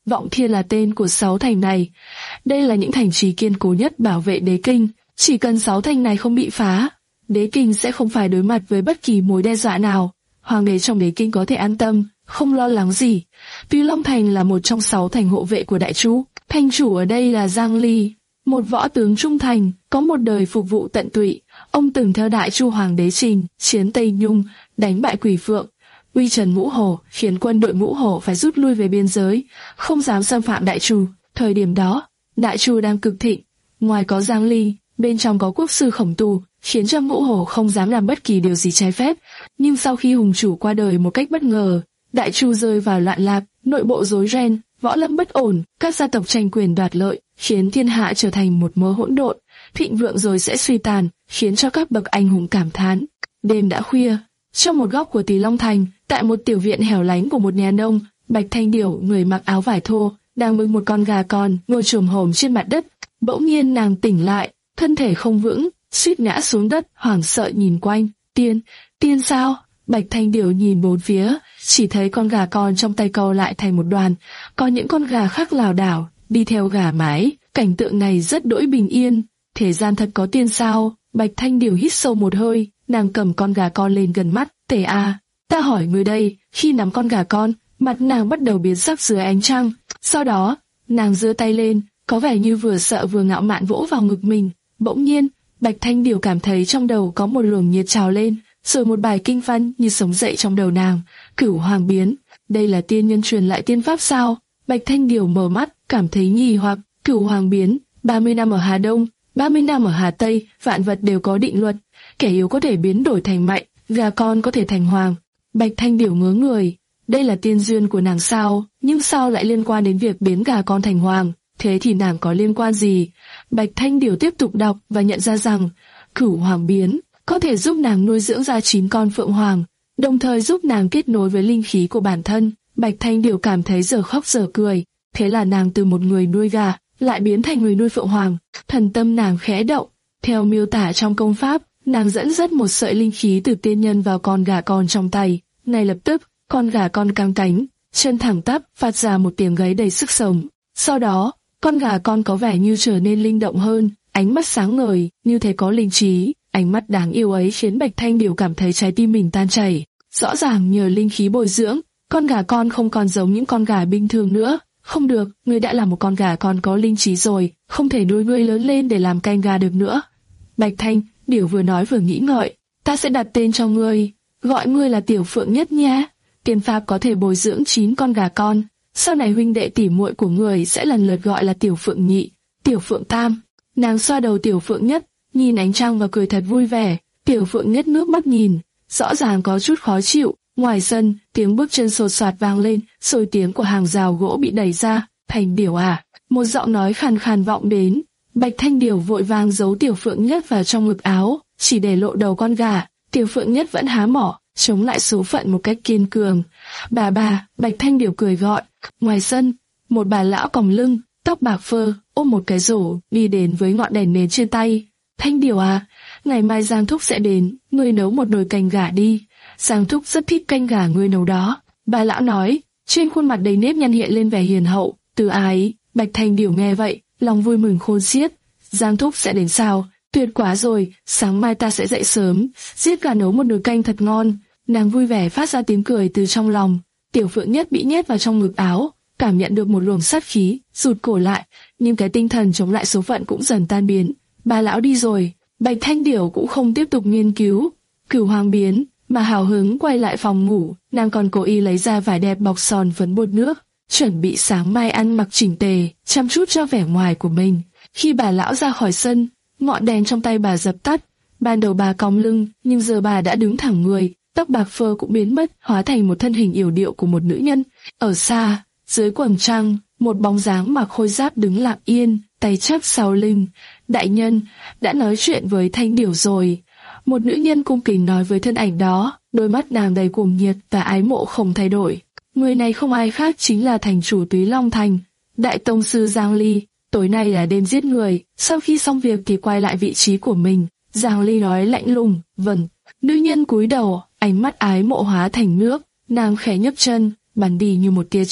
Vọng Thiên là tên của sáu thành này. Đây là những thành trì kiên cố nhất bảo vệ đế kinh. Chỉ cần sáu thành này không bị phá, đế kinh sẽ không phải đối mặt với bất kỳ mối đe dọa nào. Hoàng đế trong đế kinh có thể an tâm, không lo lắng gì. Tuy Long Thành là một trong sáu thành hộ vệ của Đại Chu, thành chủ ở đây là Giang Ly, một võ tướng trung thành, có một đời phục vụ tận tụy. Ông từng theo Đại Chu hoàng đế Trình chiến Tây Nhung, đánh bại Quỷ Phượng, uy trần Ngũ Hổ, khiến quân đội Ngũ Hổ phải rút lui về biên giới, không dám xâm phạm Đại Chu. Thời điểm đó, Đại Chu đang cực thịnh, ngoài có Giang Ly, bên trong có quốc sư Khổng Tù, khiến cho Ngũ Hổ không dám làm bất kỳ điều gì trái phép. Nhưng sau khi hùng chủ qua đời một cách bất ngờ, Đại Chu rơi vào loạn lạc, nội bộ rối ren, võ lâm bất ổn, các gia tộc tranh quyền đoạt lợi, khiến thiên hạ trở thành một mớ hỗn độn, thịnh vượng rồi sẽ suy tàn, khiến cho các bậc anh hùng cảm thán. Đêm đã khuya, trong một góc của Tỳ Long Thành, tại một tiểu viện hẻo lánh của một nhà nông, Bạch Thanh Điểu, người mặc áo vải thô, đang bưng một con gà con, ngồi chồm hổm trên mặt đất. Bỗng nhiên nàng tỉnh lại, thân thể không vững, suýt ngã xuống đất, hoảng sợ nhìn quanh. Tiên, tiên sao? Bạch Thanh Điểu nhìn bốn phía, chỉ thấy con gà con trong tay co lại thành một đoàn, còn những con gà khác lảo đảo đi theo gà mái. Cảnh tượng này rất đỗi bình yên. Thế gian thật có tiên sao? Bạch Thanh Điểu hít sâu một hơi, nàng cầm con gà con lên gần mắt. Tể à, ta hỏi người đây. Khi nắm con gà con, mặt nàng bắt đầu biến sắc dưới ánh trăng. Sau đó, nàng giơ tay lên, có vẻ như vừa sợ vừa ngạo mạn vỗ vào ngực mình. Bỗng nhiên, Bạch Thanh Điểu cảm thấy trong đầu có một luồng nhiệt trào lên, rồi một bài kinh văn như sống dậy trong đầu nàng. Cửu Hoàng biến, đây là tiên nhân truyền lại tiên pháp sao? Bạch Thanh Điểu mở mắt, cảm thấy nghi hoặc. Cửu Hoàng biến, ba mươi năm ở Hà Đông, ba mươi năm ở Hà Tây, vạn vật đều có định luật. Kẻ yếu có thể biến đổi thành mạnh, gà con có thể thành hoàng. Bạch Thanh Điểu ngớ người, đây là tiên duyên của nàng sao? Nhưng sao lại liên quan đến việc biến gà con thành hoàng? Thế thì nàng có liên quan gì? Bạch Thanh Điểu tiếp tục đọc và nhận ra rằng Cửu Hoàng biến có thể giúp nàng nuôi dưỡng ra chín con phượng hoàng, đồng thời giúp nàng kết nối với linh khí của bản thân. Bạch Thanh Điểu cảm thấy giờ khóc giờ cười, thế là nàng từ một người nuôi gà lại biến thành người nuôi phượng hoàng. Thần tâm nàng khẽ động, theo miêu tả trong công pháp, nàng dẫn dắt một sợi linh khí từ tiên nhân vào con gà con trong tay. Ngay lập tức, con gà con căng cánh, chân thẳng tắp, phát ra một tiếng gáy đầy sức sống. Sau đó, con gà con có vẻ như trở nên linh động hơn, ánh mắt sáng ngời, như thể có linh trí. Ánh mắt đáng yêu ấy khiến Bạch Thanh Điểu cảm thấy trái tim mình tan chảy. Rõ ràng nhờ linh khí bồi dưỡng, con gà con không còn giống những con gà bình thường nữa. Không được, ngươi đã là một con gà con có linh trí rồi, không thể nuôi ngươi lớn lên để làm canh gà được nữa. Bạch Thanh Điểu vừa nói vừa nghĩ ngợi, ta sẽ đặt tên cho ngươi, gọi ngươi là Tiểu Phượng Nhất nha. Tiên pháp có thể bồi dưỡng chín con gà con, sau này huynh đệ tỉ muội của ngươi sẽ lần lượt gọi là Tiểu Phượng Nhị, Tiểu Phượng Tam. Nàng xoa đầu Tiểu Phượng Nhất, nhìn ánh trăng và cười thật vui vẻ. Tiểu Phượng Nhất nước mắt nhìn, rõ ràng có chút khó chịu. Ngoài sân, tiếng bước chân sột soạt vang lên, rồi tiếng của hàng rào gỗ bị đẩy ra. Thanh Điểu à? Một giọng nói khàn khàn vọng đến. Bạch Thanh Điểu vội vàng giấu Tiểu Phượng Nhất vào trong ngực áo, chỉ để lộ đầu con gà. Tiểu Phượng Nhất vẫn há mỏ, chống lại số phận một cách kiên cường. Bà bà, Bạch Thanh Điểu cười gọi. Ngoài sân, một bà lão còng lưng, tóc bạc phơ, ôm một cái rổ, đi đến với ngọn đèn nến trên tay. Thanh Điểu à, ngày mai Giang Thúc sẽ đến, ngươi nấu một nồi canh gà đi. Giang Thúc rất thích canh gà ngươi nấu đó. Bà lão nói, trên khuôn mặt đầy nếp nhăn hiện lên vẻ hiền hậu, từ ái. Bạch Thanh Điểu nghe vậy, lòng vui mừng khôn xiết. Giang Thúc sẽ đến sao? Tuyệt quá rồi, sáng mai ta sẽ dậy sớm, giết gà nấu một nồi canh thật ngon. Nàng vui vẻ phát ra tiếng cười từ trong lòng. Tiểu Phượng Nhất bị nhét vào trong ngực áo, cảm nhận được một luồng sát khí, rụt cổ lại, nhưng cái tinh thần chống lại số phận cũng dần tan biến. Bà lão đi rồi, Bạch Thanh Điểu cũng không tiếp tục nghiên cứu Cửu Hoàng biến, mà hào hứng quay lại phòng ngủ. Nàng còn cố ý lấy ra vải đẹp bọc sòn phấn bột nước, chuẩn bị sáng mai ăn mặc chỉnh tề, chăm chút cho vẻ ngoài của mình. Khi bà lão ra khỏi sân, ngọn đèn trong tay bà dập tắt. Ban đầu bà cong lưng, nhưng giờ bà đã đứng thẳng người, tóc bạc phơ cũng biến mất, hóa thành một thân hình yểu điệu của một nữ nhân. Ở xa, dưới quầng trăng, một bóng dáng mặc khôi giáp đứng lặng yên, tay chắp sau lưng. Đại nhân, đã nói chuyện với Thanh Điểu rồi. Một nữ nhân cung kính nói với thân ảnh đó, đôi mắt nàng đầy cuồng nhiệt và ái mộ không thay đổi. Người này không ai khác chính là thành chủ Túy Long Thành, Đại Tông sư Giang Ly. Tối nay là đêm giết người, sau khi xong việc thì quay lại vị trí của mình. Giang Ly nói lạnh lùng, vâng. Nữ nhân cúi đầu, ánh mắt ái mộ hóa thành nước, nàng khẽ nhấc chân, bắn đi như một tia chớp,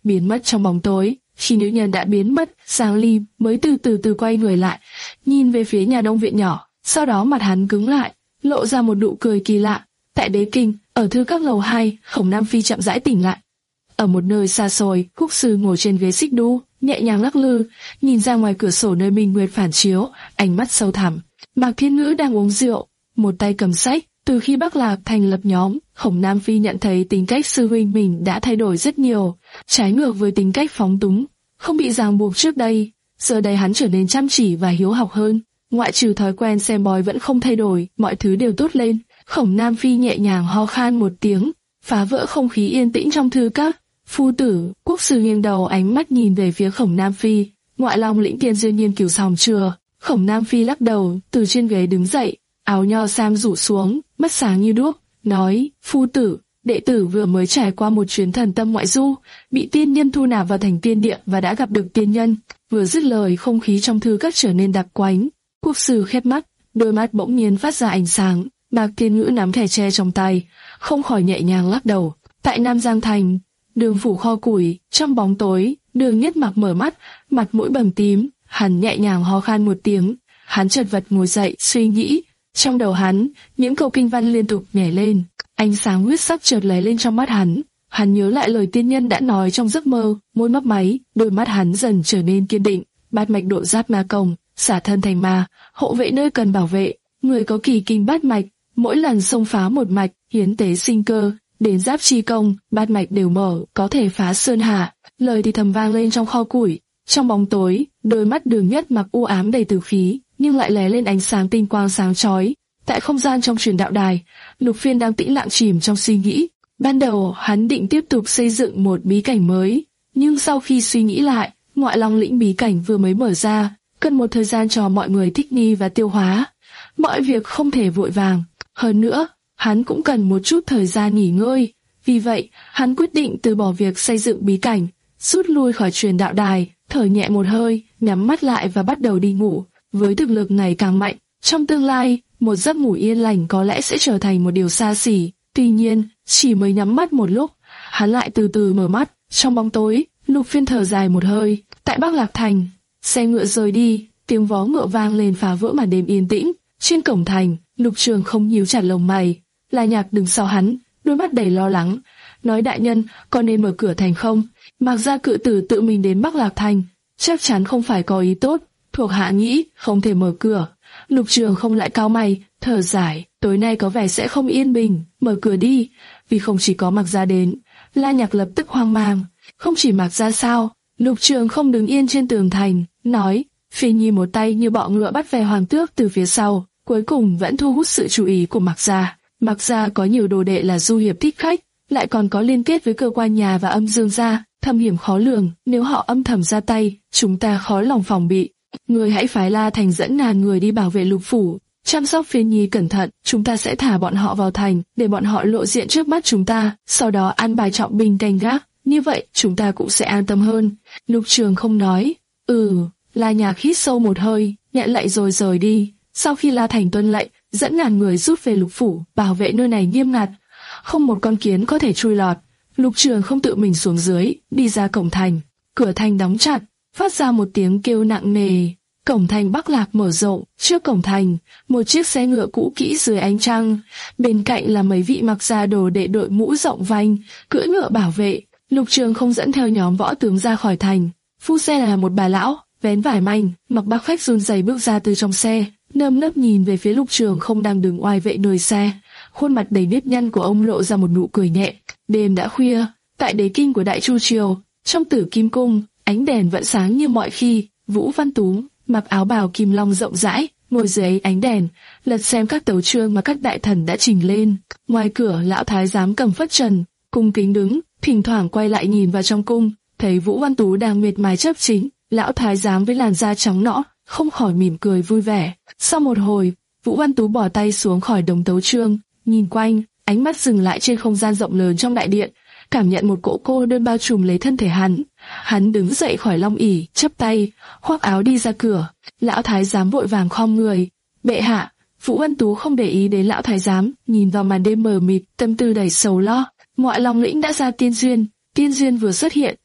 biến mất trong bóng tối. Khi nữ nhân đã biến mất, Giang Ly mới từ từ từ quay người lại, nhìn về phía nhà đông viện nhỏ. Sau đó mặt hắn cứng lại, lộ ra một nụ cười kỳ lạ. Tại Đế Kinh, ở thư các lầu hai, Khổng Nam Phi chậm rãi tỉnh lại. Ở một nơi xa xôi, Quốc sư ngồi trên ghế xích đu, nhẹ nhàng lắc lư, nhìn ra ngoài cửa sổ nơi minh nguyệt phản chiếu, ánh mắt sâu thẳm. Mạc Thiên Ngữ đang uống rượu, một tay cầm sách. Từ khi Bắc Lạc thành lập nhóm, Khổng Nam Phi nhận thấy tính cách sư huynh mình đã thay đổi rất nhiều, trái ngược với tính cách phóng túng, không bị ràng buộc trước đây. Giờ đây hắn trở nên chăm chỉ và hiếu học hơn, ngoại trừ thói quen xem bói vẫn không thay đổi, mọi thứ đều tốt lên. Khổng Nam Phi nhẹ nhàng ho khan một tiếng, phá vỡ không khí yên tĩnh trong thư các. Phu tử, Quốc sư nghiêng đầu, ánh mắt nhìn về phía Khổng Nam Phi. Ngoại Long lĩnh tiên duyên nghiên cứu xong chưa? Khổng Nam Phi lắc đầu, từ trên ghế đứng dậy, áo nho sam rủ xuống, mắt sáng như đuốc, nói: Phu tử, đệ tử vừa mới trải qua một chuyến thần tâm ngoại du, bị tiên nhân thu nạp vào thành tiên địa và đã gặp được tiên nhân. Vừa dứt lời, không khí trong thư các trở nên đặc quánh. Quốc sư khép mắt, đôi mắt bỗng nhiên phát ra ánh sáng. Mạc Thiên Ngữ nắm thẻ tre trong tay, không khỏi nhẹ nhàng lắc đầu. Tại Nam Giang Thành, Đường phủ kho củi, trong bóng tối, Đường Nhất Mặc mở mắt, mặt mũi bầm tím, hắn nhẹ nhàng ho khan một tiếng, hắn chật vật ngồi dậy, suy nghĩ. Trong đầu hắn, những câu kinh văn liên tục nhảy lên, ánh sáng huyết sắc chợt lóe lên trong mắt hắn. Hắn nhớ lại lời tiên nhân đã nói trong giấc mơ, môi mấp máy, đôi mắt hắn dần trở nên kiên định. Bát mạch độ giáp ma công, xả thân thành ma, hộ vệ nơi cần bảo vệ. Người có kỳ kinh bát mạch, mỗi lần xông phá một mạch, hiến tế sinh cơ. Đến giáp chi công, bát mạch đều mở, có thể phá sơn hà. Lời thì thầm vang lên trong kho củi. Trong bóng tối, đôi mắt Đường Nhất Mặc u ám đầy tử khí, nhưng lại lóe lên ánh sáng tinh quang sáng chói. Tại không gian trong truyền đạo đài, Lục Phiên đang tĩnh lặng chìm trong suy nghĩ. Ban đầu hắn định tiếp tục xây dựng một bí cảnh mới, nhưng sau khi suy nghĩ lại, Ngoại Long lĩnh bí cảnh vừa mới mở ra, cần một thời gian cho mọi người thích nghi và tiêu hóa. Mọi việc không thể vội vàng. Hơn nữa, hắn cũng cần một chút thời gian nghỉ ngơi. Vì vậy, hắn quyết định từ bỏ việc xây dựng bí cảnh, rút lui khỏi truyền đạo đài, thở nhẹ một hơi, nhắm mắt lại và bắt đầu đi ngủ. Với thực lực ngày càng mạnh, trong tương lai, một giấc ngủ yên lành có lẽ sẽ trở thành một điều xa xỉ. Tuy nhiên, chỉ mới nhắm mắt một lúc, hắn lại từ từ mở mắt. Trong bóng tối, Lục Phiên thở dài một hơi. Tại Bắc Lạc Thành, xe ngựa rời đi, tiếng vó ngựa vang lên phá vỡ màn đêm yên tĩnh. Trên cổng thành, Lục Trường không nhíu chặt lông mày. La Nhạc đứng sau hắn, đôi mắt đầy lo lắng, nói: đại nhân, có nên mở cửa thành không? Mạc gia cự tử tự mình đến Bắc Lạc Thành, chắc chắn không phải có ý tốt. Thuộc hạ nghĩ không thể mở cửa. Lục Trường không lại cau mày, thở dài: tối nay có vẻ sẽ không yên bình, mở cửa đi. Vì không chỉ có Mạc gia đến. La Nhạc lập tức hoang mang: không chỉ Mạc gia sao? Lục Trường không đứng yên trên tường thành, nói. Phi Nhi một tay như bọ ngựa bắt về Hoàng tước từ phía sau, cuối cùng vẫn thu hút sự chú ý của Mạc gia. Mạc gia có nhiều đồ đệ là du hiệp thích khách, lại còn có liên kết với cơ quan nhà và âm dương gia, thâm hiểm khó lường. Nếu họ âm thầm ra tay, chúng ta khó lòng phòng bị. Người hãy phái La Thành dẫn ngàn người đi bảo vệ Lục phủ, chăm sóc Phiên Nhi cẩn thận. Chúng ta sẽ thả bọn họ vào thành, để bọn họ lộ diện trước mắt chúng ta, sau đó an bài trọng binh canh gác. Như vậy chúng ta cũng sẽ an tâm hơn. Lục Trường không nói. Ừ. La Nhạc hít sâu một hơi, nhận lệnh rồi rời đi. Sau khi La Thành tuân lệnh, dẫn ngàn người rút về Lục phủ, bảo vệ nơi này nghiêm ngặt, không một con kiến có thể chui lọt. Lục Trường không tự mình xuống dưới, đi ra cổng thành. Cửa thành đóng chặt, phát ra một tiếng kêu nặng nề. Cổng thành Bắc Lạc mở rộng, trước cổng thành, một chiếc xe ngựa cũ kỹ dưới ánh trăng, bên cạnh là mấy vị Mặc gia đồ đệ đội mũ rộng vành, cưỡi ngựa bảo vệ. Lục Trường không dẫn theo nhóm võ tướng ra khỏi thành. Phu xe là một bà lão, vén vải manh, mặc bác khách run rẩy bước ra từ trong xe, nơm nớp nhìn về phía Lục Trường không đang đứng oai vệ nơi xe. Khuôn mặt đầy nếp nhăn của ông lộ ra một nụ cười nhẹ. Đêm đã khuya, tại Đế Kinh của Đại Chu triều, trong Tử Kim cung, ánh đèn vẫn sáng như mọi khi. Vũ Văn Tú mặc áo bào kim long rộng rãi, ngồi dưới ánh đèn, lật xem các tấu chương mà các đại thần đã trình lên. Ngoài cửa, lão thái giám cầm phất trần, cung kính đứng, thỉnh thoảng quay lại nhìn vào trong cung, thấy Vũ Văn Tú đang miệt mài chấp chính. Lão thái giám với làn da trắng nõn, không khỏi mỉm cười vui vẻ. Sau một hồi, Vũ Văn Tú bỏ tay xuống khỏi đống tấu chương, nhìn quanh, ánh mắt dừng lại trên không gian rộng lớn trong đại điện, cảm nhận một cỗ cô đơn bao trùm lấy thân thể hắn. Hắn đứng dậy khỏi long ỷ, chắp tay, khoác áo đi ra cửa. Lão thái giám vội vàng khom người. Bệ hạ. Vũ Văn Tú không để ý đến lão thái giám, nhìn vào màn đêm mờ mịt, tâm tư đầy sầu lo. Ngoại Long lĩnh đã ra tiên duyên. Tiên duyên vừa xuất hiện,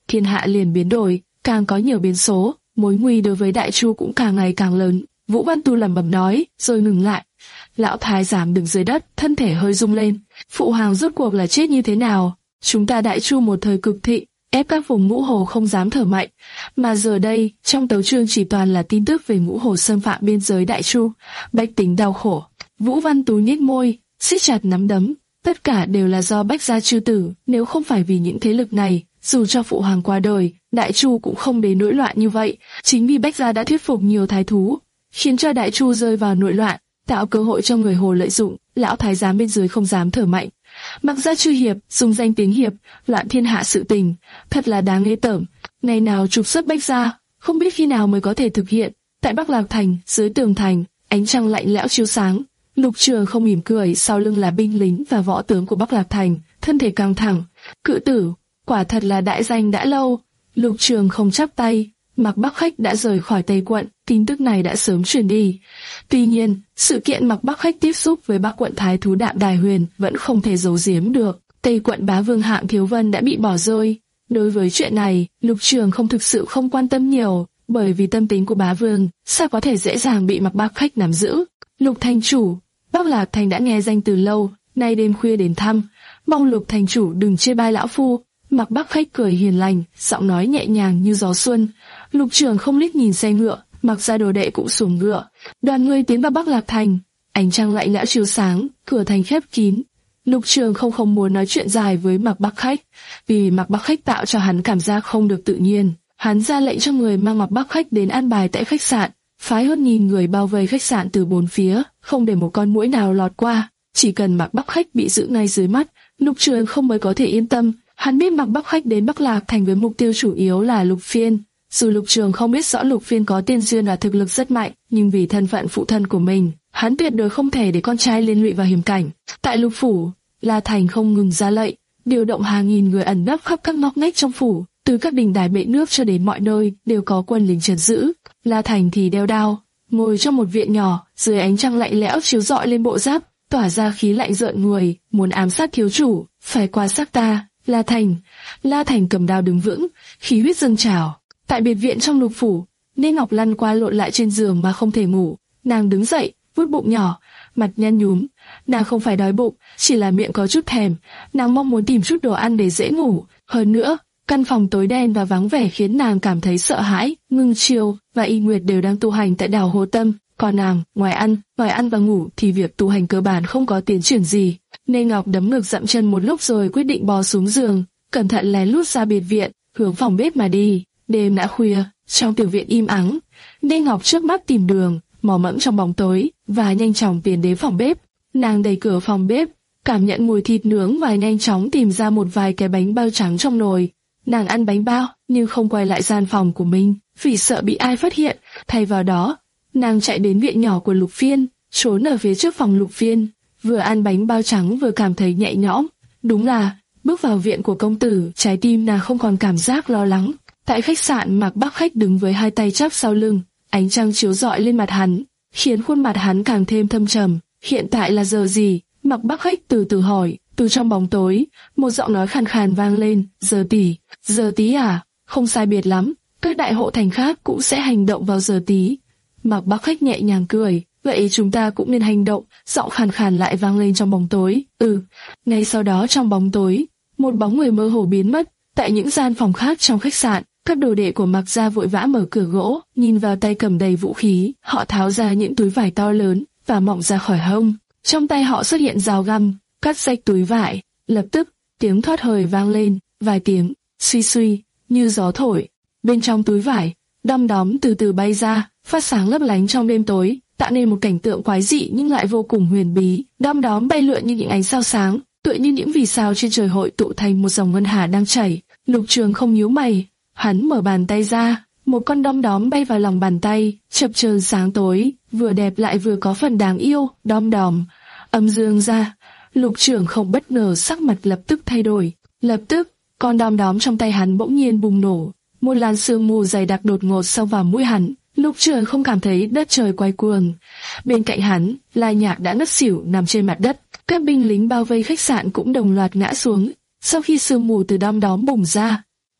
thiên hạ liền biến đổi, càng có nhiều biến số, mối nguy đối với Đại Chu cũng càng ngày càng lớn. Vũ Văn Tu lẩm bẩm nói, rồi ngừng lại. Lão thái giám đứng dưới đất, thân thể hơi rung lên. Phụ hoàng rốt cuộc là chết như thế nào? Chúng ta Đại Chu một thời cực thịnh, ép các vùng Ngũ Hồ không dám thở mạnh, mà giờ đây trong tấu chương chỉ toàn là tin tức về Ngũ Hồ xâm phạm biên giới Đại Chu, bách tính đau khổ. Vũ Văn Tú nhếch môi, siết chặt nắm đấm. Tất cả đều là do Bách gia chư tử, nếu không phải vì những thế lực này, dù cho phụ hoàng qua đời, Đại Chu cũng không đến nỗi loạn như vậy. Chính vì Bách gia đã thuyết phục nhiều thái thú, khiến cho Đại Chu rơi vào nội loạn, tạo cơ hội cho người Hồ lợi dụng. Lão thái giám bên dưới không dám thở mạnh. Mặc gia chư hiệp dùng danh tiếng hiệp, loạn thiên hạ sự tình, thật là đáng ghê tởm. Ngày nào trục xuất Bách gia, không biết khi nào mới có thể thực hiện. Tại Bắc Lạc Thành, dưới tường thành, ánh trăng lạnh lẽo chiếu sáng. Lục Trường không mỉm cười, sau lưng là binh lính và võ tướng của Bắc Lạc Thành, thân thể căng thẳng. Cự tử, quả thật là đại danh đã lâu. Lục Trường không chắp tay. Mạc Bắc Khách đã rời khỏi Tây quận, tin tức này đã sớm truyền đi. Tuy nhiên, sự kiện Mạc Bắc Khách tiếp xúc với Bắc quận thái thú Đạm Đài Huyền vẫn không thể giấu giếm được. Tây quận bá vương Hạng Thiếu Vân đã bị bỏ rơi. Đối với chuyện này, Lục Trường không thực sự không quan tâm nhiều, bởi vì tâm tính của bá vương sao có thể dễ dàng bị Mạc Bắc Khách nắm giữ. Lục thành chủ, Bắc Lạc Thành đã nghe danh từ lâu, nay đêm khuya đến thăm, mong Lục thành chủ đừng chê bai lão phu. Mạc Bắc Khách cười hiền lành, giọng nói nhẹ nhàng như gió xuân. Lục Trường không liếc nhìn xe ngựa, Mặc gia đồ đệ cũng xuống ngựa. Đoàn người tiến vào Bắc Lạc Thành, ánh trăng lạnh lẽo chiếu sáng, cửa thành khép kín. Lục Trường không không muốn nói chuyện dài với Mạc Bắc Khách, vì Mạc Bắc Khách tạo cho hắn cảm giác không được tự nhiên. Hắn ra lệnh cho người mang Mạc Bắc Khách đến an bài tại khách sạn, phái hơn nghìn người bao vây khách sạn từ bốn phía, không để một con muỗi nào lọt qua. Chỉ cần Mạc Bắc Khách bị giữ ngay dưới mắt, Lục Trường không mới có thể yên tâm. Hắn biết Mạc Bắc Khách đến Bắc Lạc Thành với mục tiêu chủ yếu là Lục Phiên. Dù Lục Trường không biết rõ Lục Phiên có tiên duyên và thực lực rất mạnh, nhưng vì thân phận phụ thân của mình, hắn tuyệt đối không thể để con trai liên lụy vào hiểm cảnh. Tại Lục phủ, La Thành không ngừng ra lệnh, điều động hàng nghìn người ẩn nấp khắp các ngóc ngách trong phủ, từ các đình đài bệ nước cho đến mọi nơi đều có quân lính trấn giữ. La Thành thì đeo đao, ngồi trong một viện nhỏ, dưới ánh trăng lạnh lẽo chiếu rọi lên bộ giáp, tỏa ra khí lạnh rợn người, muốn ám sát thiếu chủ, phải qua xác ta. La Thành, La Thành cầm đao đứng vững, khí huyết dâng trào. Tại biệt viện trong Lục phủ, Lê Ngọc lăn qua lộn lại trên giường mà không thể ngủ. Nàng đứng dậy, vuốt bụng nhỏ, mặt nhăn nhúm. Nàng không phải đói bụng, chỉ là miệng có chút thèm. Nàng mong muốn tìm chút đồ ăn để dễ ngủ. Hơn nữa, căn phòng tối đen và vắng vẻ khiến nàng cảm thấy sợ hãi. Ngưng Chiêu và Y Nguyệt đều đang tu hành tại đảo Hồ Tâm, còn nàng, ngoài ăn, ngoài ăn và ngủ thì việc tu hành cơ bản không có tiến triển gì. Lê Ngọc đấm ngực dậm chân một lúc rồi quyết định bò xuống giường, cẩn thận lén lút ra biệt viện, hướng phòng bếp mà đi. Đêm đã khuya, trong tiểu viện im ắng, Lê Ngọc trước mắt tìm đường, mò mẫm trong bóng tối và nhanh chóng tiến đến phòng bếp. Nàng đẩy cửa phòng bếp, cảm nhận mùi thịt nướng và nhanh chóng tìm ra một vài cái bánh bao trắng trong nồi. Nàng ăn bánh bao nhưng không quay lại gian phòng của mình, vì sợ bị ai phát hiện. Thay vào đó, nàng chạy đến viện nhỏ của Lục Phiên, trốn ở phía trước phòng Lục Phiên, vừa ăn bánh bao trắng vừa cảm thấy nhẹ nhõm. Đúng là, bước vào viện của công tử, trái tim nàng không còn cảm giác lo lắng. Tại khách sạn, Mạc Bắc Khách đứng với hai tay chắp sau lưng, ánh trăng chiếu rọi lên mặt hắn, khiến khuôn mặt hắn càng thêm thâm trầm. Hiện tại là giờ gì? Mạc Bắc Khách từ từ hỏi. Từ trong bóng tối, một giọng nói khàn khàn vang lên. Giờ tỷ, giờ tí à? Không sai biệt lắm, các đại hộ thành khác cũng sẽ hành động vào giờ tí. Mạc Bắc Khách nhẹ nhàng cười. Vậy chúng ta cũng nên hành động. Giọng khàn khàn lại vang lên trong bóng tối. Ừ. Ngay sau đó trong bóng tối, một bóng người mơ hồ biến mất. Tại những gian phòng khác trong khách sạn, các đồ đệ của Mạc gia vội vã mở cửa gỗ, nhìn vào tay cầm đầy vũ khí, họ tháo ra những túi vải to lớn và mỏng ra khỏi hông. Trong tay họ xuất hiện dao găm, cắt rách túi vải. Lập tức, tiếng thoát hơi vang lên, vài tiếng suy suy như gió thổi. Bên trong túi vải, đom đóm từ từ bay ra, phát sáng lấp lánh trong đêm tối, tạo nên một cảnh tượng quái dị nhưng lại vô cùng huyền bí. Đom đóm bay lượn như những ánh sao sáng, tựa như những vì sao trên trời hội tụ thành một dòng ngân hà đang chảy. Lục Trường không nhíu mày, hắn mở bàn tay ra, một con đom đóm bay vào lòng bàn tay, chập chờn sáng tối, vừa đẹp lại vừa có phần đáng yêu. Đom đóm âm dương ra. Lục Trường không bất ngờ, sắc mặt lập tức thay đổi. Lập tức, con đom đóm trong tay hắn bỗng nhiên bùng nổ, một làn sương mù dày đặc đột ngột xông vào mũi hắn. Lục Trường không cảm thấy đất trời quay cuồng. Bên cạnh hắn, Lai Nhạc đã ngất xỉu nằm trên mặt đất. Các binh lính bao vây khách sạn cũng đồng loạt ngã xuống. Sau khi sương mù từ đom đóm bùng ra,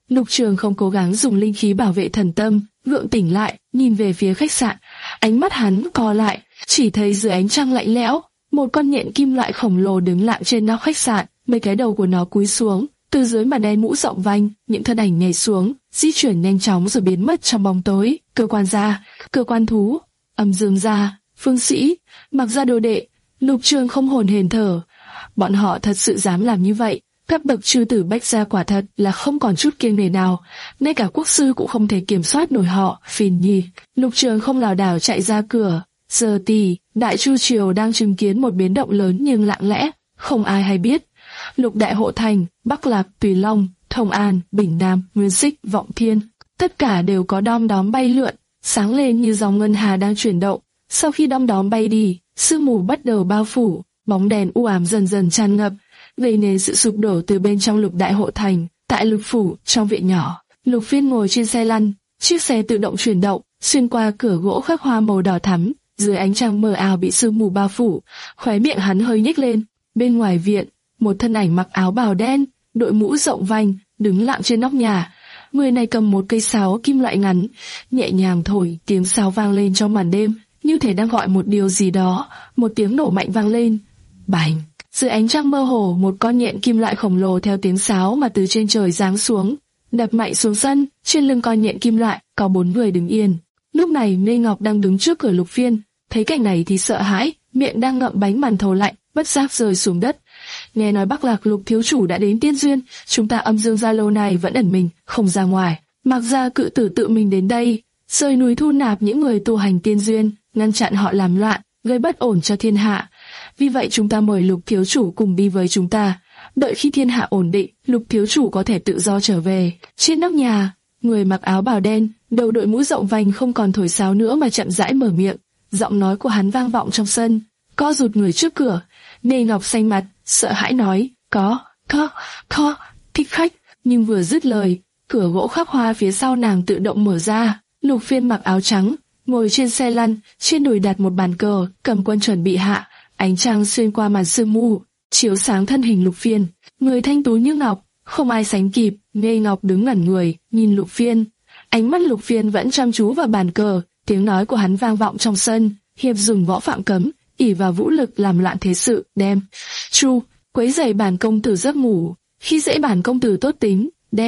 Lục Trường không cố gắng dùng linh khí bảo vệ thần tâm, gượng tỉnh lại, nhìn về phía khách sạn. Ánh mắt hắn co lại, chỉ thấy dưới ánh trăng lạnh lẽo, một con nhện kim loại khổng lồ đứng lặng trên nóc khách sạn, mấy cái đầu của nó cúi xuống, từ dưới màn đen mũ rộng vành, những thân ảnh nhảy xuống, di chuyển nhanh chóng rồi biến mất trong bóng tối. Cơ quan gia, cơ quan thú, Âm Dương gia, Phương Sĩ, Mặc gia đồ đệ. Lục Trường không hồn hển thở. Bọn họ thật sự dám làm như vậy. Các bậc chư tử Bách gia quả thật là không còn chút kiêng nể nào, ngay cả quốc sư cũng không thể kiểm soát nổi họ. Phiền nhi. Lục Trường không lảo đảo chạy ra cửa. Giờ thì Đại Chu triều đang chứng kiến một biến động lớn nhưng lặng lẽ, không ai hay biết. Lục Đại Hộ Thành, Bắc Lạc, Tùy Long, Thông An, Bình Nam, Nguyên Xích, Vọng Thiên, tất cả đều có đom đóm bay lượn, sáng lên như dòng ngân hà đang chuyển động. Sau khi đom đóm bay đi, sương mù bắt đầu bao phủ, bóng đèn u ám dần dần tràn ngập, gây nên sự sụp đổ từ bên trong Lục Đại Hộ Thành. Tại Lục phủ, trong viện nhỏ, Lục Phiên ngồi trên xe lăn, chiếc xe tự động chuyển động, xuyên qua cửa gỗ khắc hoa màu đỏ thắm, dưới ánh trăng mờ ảo bị sương mù bao phủ, khóe miệng hắn hơi nhếch lên. Bên ngoài viện, một thân ảnh mặc áo bào đen, đội mũ rộng vành, đứng lặng trên nóc nhà. Người này cầm một cây sáo kim loại ngắn, nhẹ nhàng thổi, tiếng sáo vang lên trong màn đêm, như thể đang gọi một điều gì đó. Một tiếng nổ mạnh vang lên. Bành! Dưới ánh trăng mơ hồ, một con nhện kim loại khổng lồ theo tiếng sáo mà từ trên trời giáng xuống, đập mạnh xuống sân. Trên lưng con nhện kim loại có bốn người đứng yên. Lúc này Mê Ngọc đang đứng trước cửa Lục Phiên, thấy cảnh này thì sợ hãi, miệng đang ngậm bánh màn thầu lạnh, bất giác rơi xuống đất. Nghe nói Bắc Lạc Lục thiếu chủ đã đến Tiên Duyên, chúng ta Âm Dương gia lâu này vẫn ẩn mình, không ra ngoài. Mặc ra cự tử tự mình đến đây, rời núi thu nạp những người tu hành Tiên Duyên, ngăn chặn họ làm loạn, gây bất ổn cho thiên hạ. Vì vậy chúng ta mời Lục thiếu chủ cùng đi với chúng ta. Đợi khi thiên hạ ổn định, Lục thiếu chủ có thể tự do trở về. Trên nóc nhà, người mặc áo bào đen, đầu đội mũ rộng vành không còn thổi sáo nữa mà chậm rãi mở miệng. Giọng nói của hắn vang vọng trong sân. Co rụt người trước cửa, Mê Ngọc xanh mặt, sợ hãi nói, có, có, có, thích khách. Nhưng vừa dứt lời, cửa gỗ khắc hoa phía sau nàng tự động mở ra. Lục Phiên mặc áo trắng, ngồi trên xe lăn, trên đùi đặt một bàn cờ, cầm quân chuẩn bị hạ. Ánh trăng xuyên qua màn sương mù, chiếu sáng thân hình Lục Phiên, người thanh tú như ngọc, không ai sánh kịp. Mê Ngọc đứng ngẩn người, nhìn Lục Phiên. Ánh mắt Lục Phiên vẫn chăm chú vào bàn cờ, tiếng nói của hắn vang vọng trong sân. Hiệp dùng võ phạm cấm, ỷ vào vũ lực làm loạn thế sự, đem Chu quấy rầy bản công tử giấc ngủ, khi dễ bản công tử tốt tính,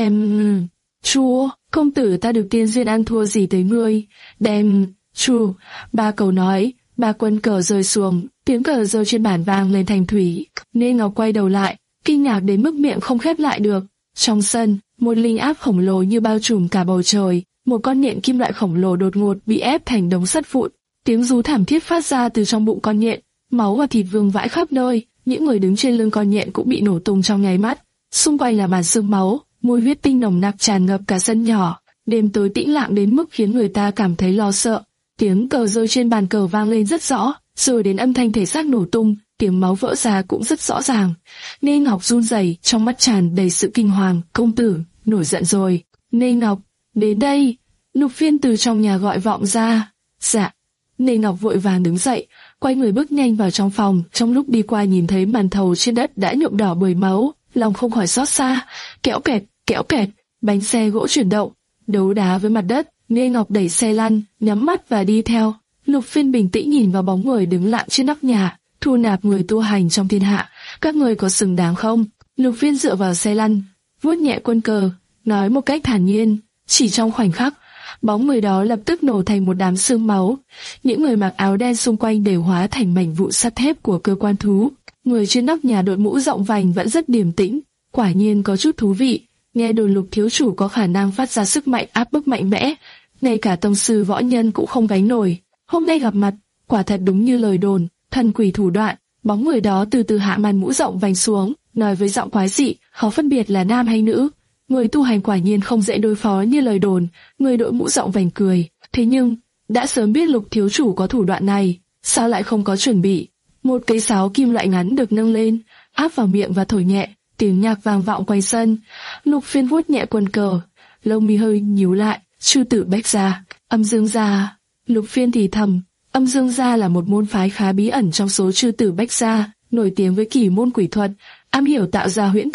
đem Chu công tử ta được Tiên Duyên ăn thua gì tới ngươi, đem Chu. Ba câu nói, ba quân cờ rơi xuống, tiếng cờ rơi trên bàn vang lên thành thủy. Mê Ngọc quay đầu lại, kinh ngạc đến mức miệng không khép lại được. Trong sân, một linh áp khổng lồ như bao trùm cả bầu trời, một con nhện kim loại khổng lồ đột ngột bị ép thành đống sắt vụn. Tiếng rú thảm thiết phát ra từ trong bụng con nhện, máu và thịt vương vãi khắp nơi. Những người đứng trên lưng con nhện cũng bị nổ tung trong nháy mắt. Xung quanh là màn sương máu, mùi huyết tinh nồng nặc tràn ngập cả sân nhỏ. Đêm tối tĩnh lặng đến mức khiến người ta cảm thấy lo sợ. Tiếng cờ rơi trên bàn cờ vang lên rất rõ, rồi đến âm thanh thể xác nổ tung, tiếng máu vỡ ra cũng rất rõ ràng. Mê Ngọc run rẩy, trong mắt tràn đầy sự kinh hoàng. Công tử, nổi giận rồi. Mê Ngọc, đến đây. Lục Phiên từ trong nhà gọi vọng ra. Dạ. Mê Ngọc vội vàng đứng dậy, quay người bước nhanh vào trong phòng. Trong lúc đi qua nhìn thấy màn thầu trên đất đã nhuộm đỏ bởi máu, lòng không khỏi xót xa. Kẽo kẹt, kẽo kẹt, bánh xe gỗ chuyển động, đấu đá với mặt đất. Mê Ngọc đẩy xe lăn, nhắm mắt và đi theo. Lục Phiên bình tĩnh nhìn vào bóng người đứng lặng trên nóc nhà. Thu nạp người tu hành trong thiên hạ, các người có xứng đáng không? Lục Phiên dựa vào xe lăn, vuốt nhẹ quân cờ, nói một cách thản nhiên. Chỉ trong khoảnh khắc, bóng người đó lập tức nổ thành một đám sương máu. Những người mặc áo đen xung quanh đều hóa thành mảnh vụn sắt thép của cơ quan thú. Người trên nóc nhà đội mũ rộng vành vẫn rất điềm tĩnh, quả nhiên có chút thú vị. Nghe đồn Lục thiếu chủ có khả năng phát ra sức mạnh áp bức mạnh mẽ, ngay cả tông sư võ nhân cũng không gánh nổi. Hôm nay gặp mặt, quả thật đúng như lời đồn, thần quỷ thủ đoạn. Bóng người đó từ từ hạ màn mũ rộng vành xuống, nói với giọng quái dị, khó phân biệt là nam hay nữ. Người tu hành quả nhiên không dễ đối phó như lời đồn. Người đội mũ rộng vành cười, thế nhưng đã sớm biết Lục thiếu chủ có thủ đoạn này, sao lại không có chuẩn bị? Một cây sáo kim loại ngắn được nâng lên, áp vào miệng và thổi nhẹ, tiếng nhạc vang vọng quanh sân. Lục Phiên vuốt nhẹ quân cờ, lông mi hơi nhíu lại. Chư tử Bách gia, Âm Dương gia. Lục Phiên thì thầm, Âm Dương gia là một môn phái khá bí ẩn trong số chư tử Bách gia, nổi tiếng với kỳ môn quỷ thuật, am hiểu tạo ra huyễn cảnh,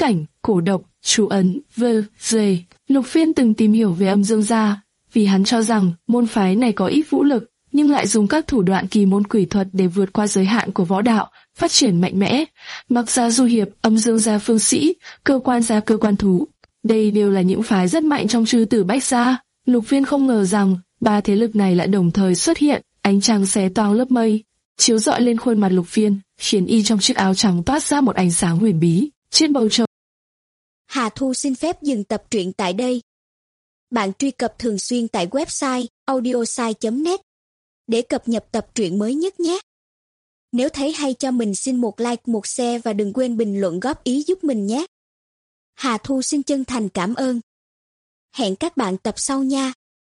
cổ độc, chú ấn, vơ, dề. Lục Phiên từng tìm hiểu về âm dương gia, vì hắn cho rằng môn phái này có ít vũ lực, nhưng lại dùng các thủ đoạn kỳ môn quỷ thuật để vượt qua giới hạn của võ đạo, phát triển mạnh mẽ. Mặc gia du hiệp, âm dương gia phương sĩ, cơ quan gia cơ quan thú, đây đều là những phái rất mạnh trong chư tử bách gia. Lục Phiên không ngờ rằng ba thế lực này lại đồng thời xuất hiện, ánh trăng xé toang lớp mây, chiếu rọi lên khuôn mặt Lục Phiên, khiến y trong chiếc áo trắng toát ra một ánh sáng huyền bí. Trên bầu trời, Hà Thu xin phép dừng tập truyện tại đây. Bạn truy cập thường xuyên tại website audiosai chấm net để cập nhật tập truyện mới nhất nhé. Nếu thấy hay cho mình xin một like, một share và đừng quên bình luận góp ý giúp mình nhé. Hà Thu xin chân thành cảm ơn. Hẹn các bạn tập sau nha.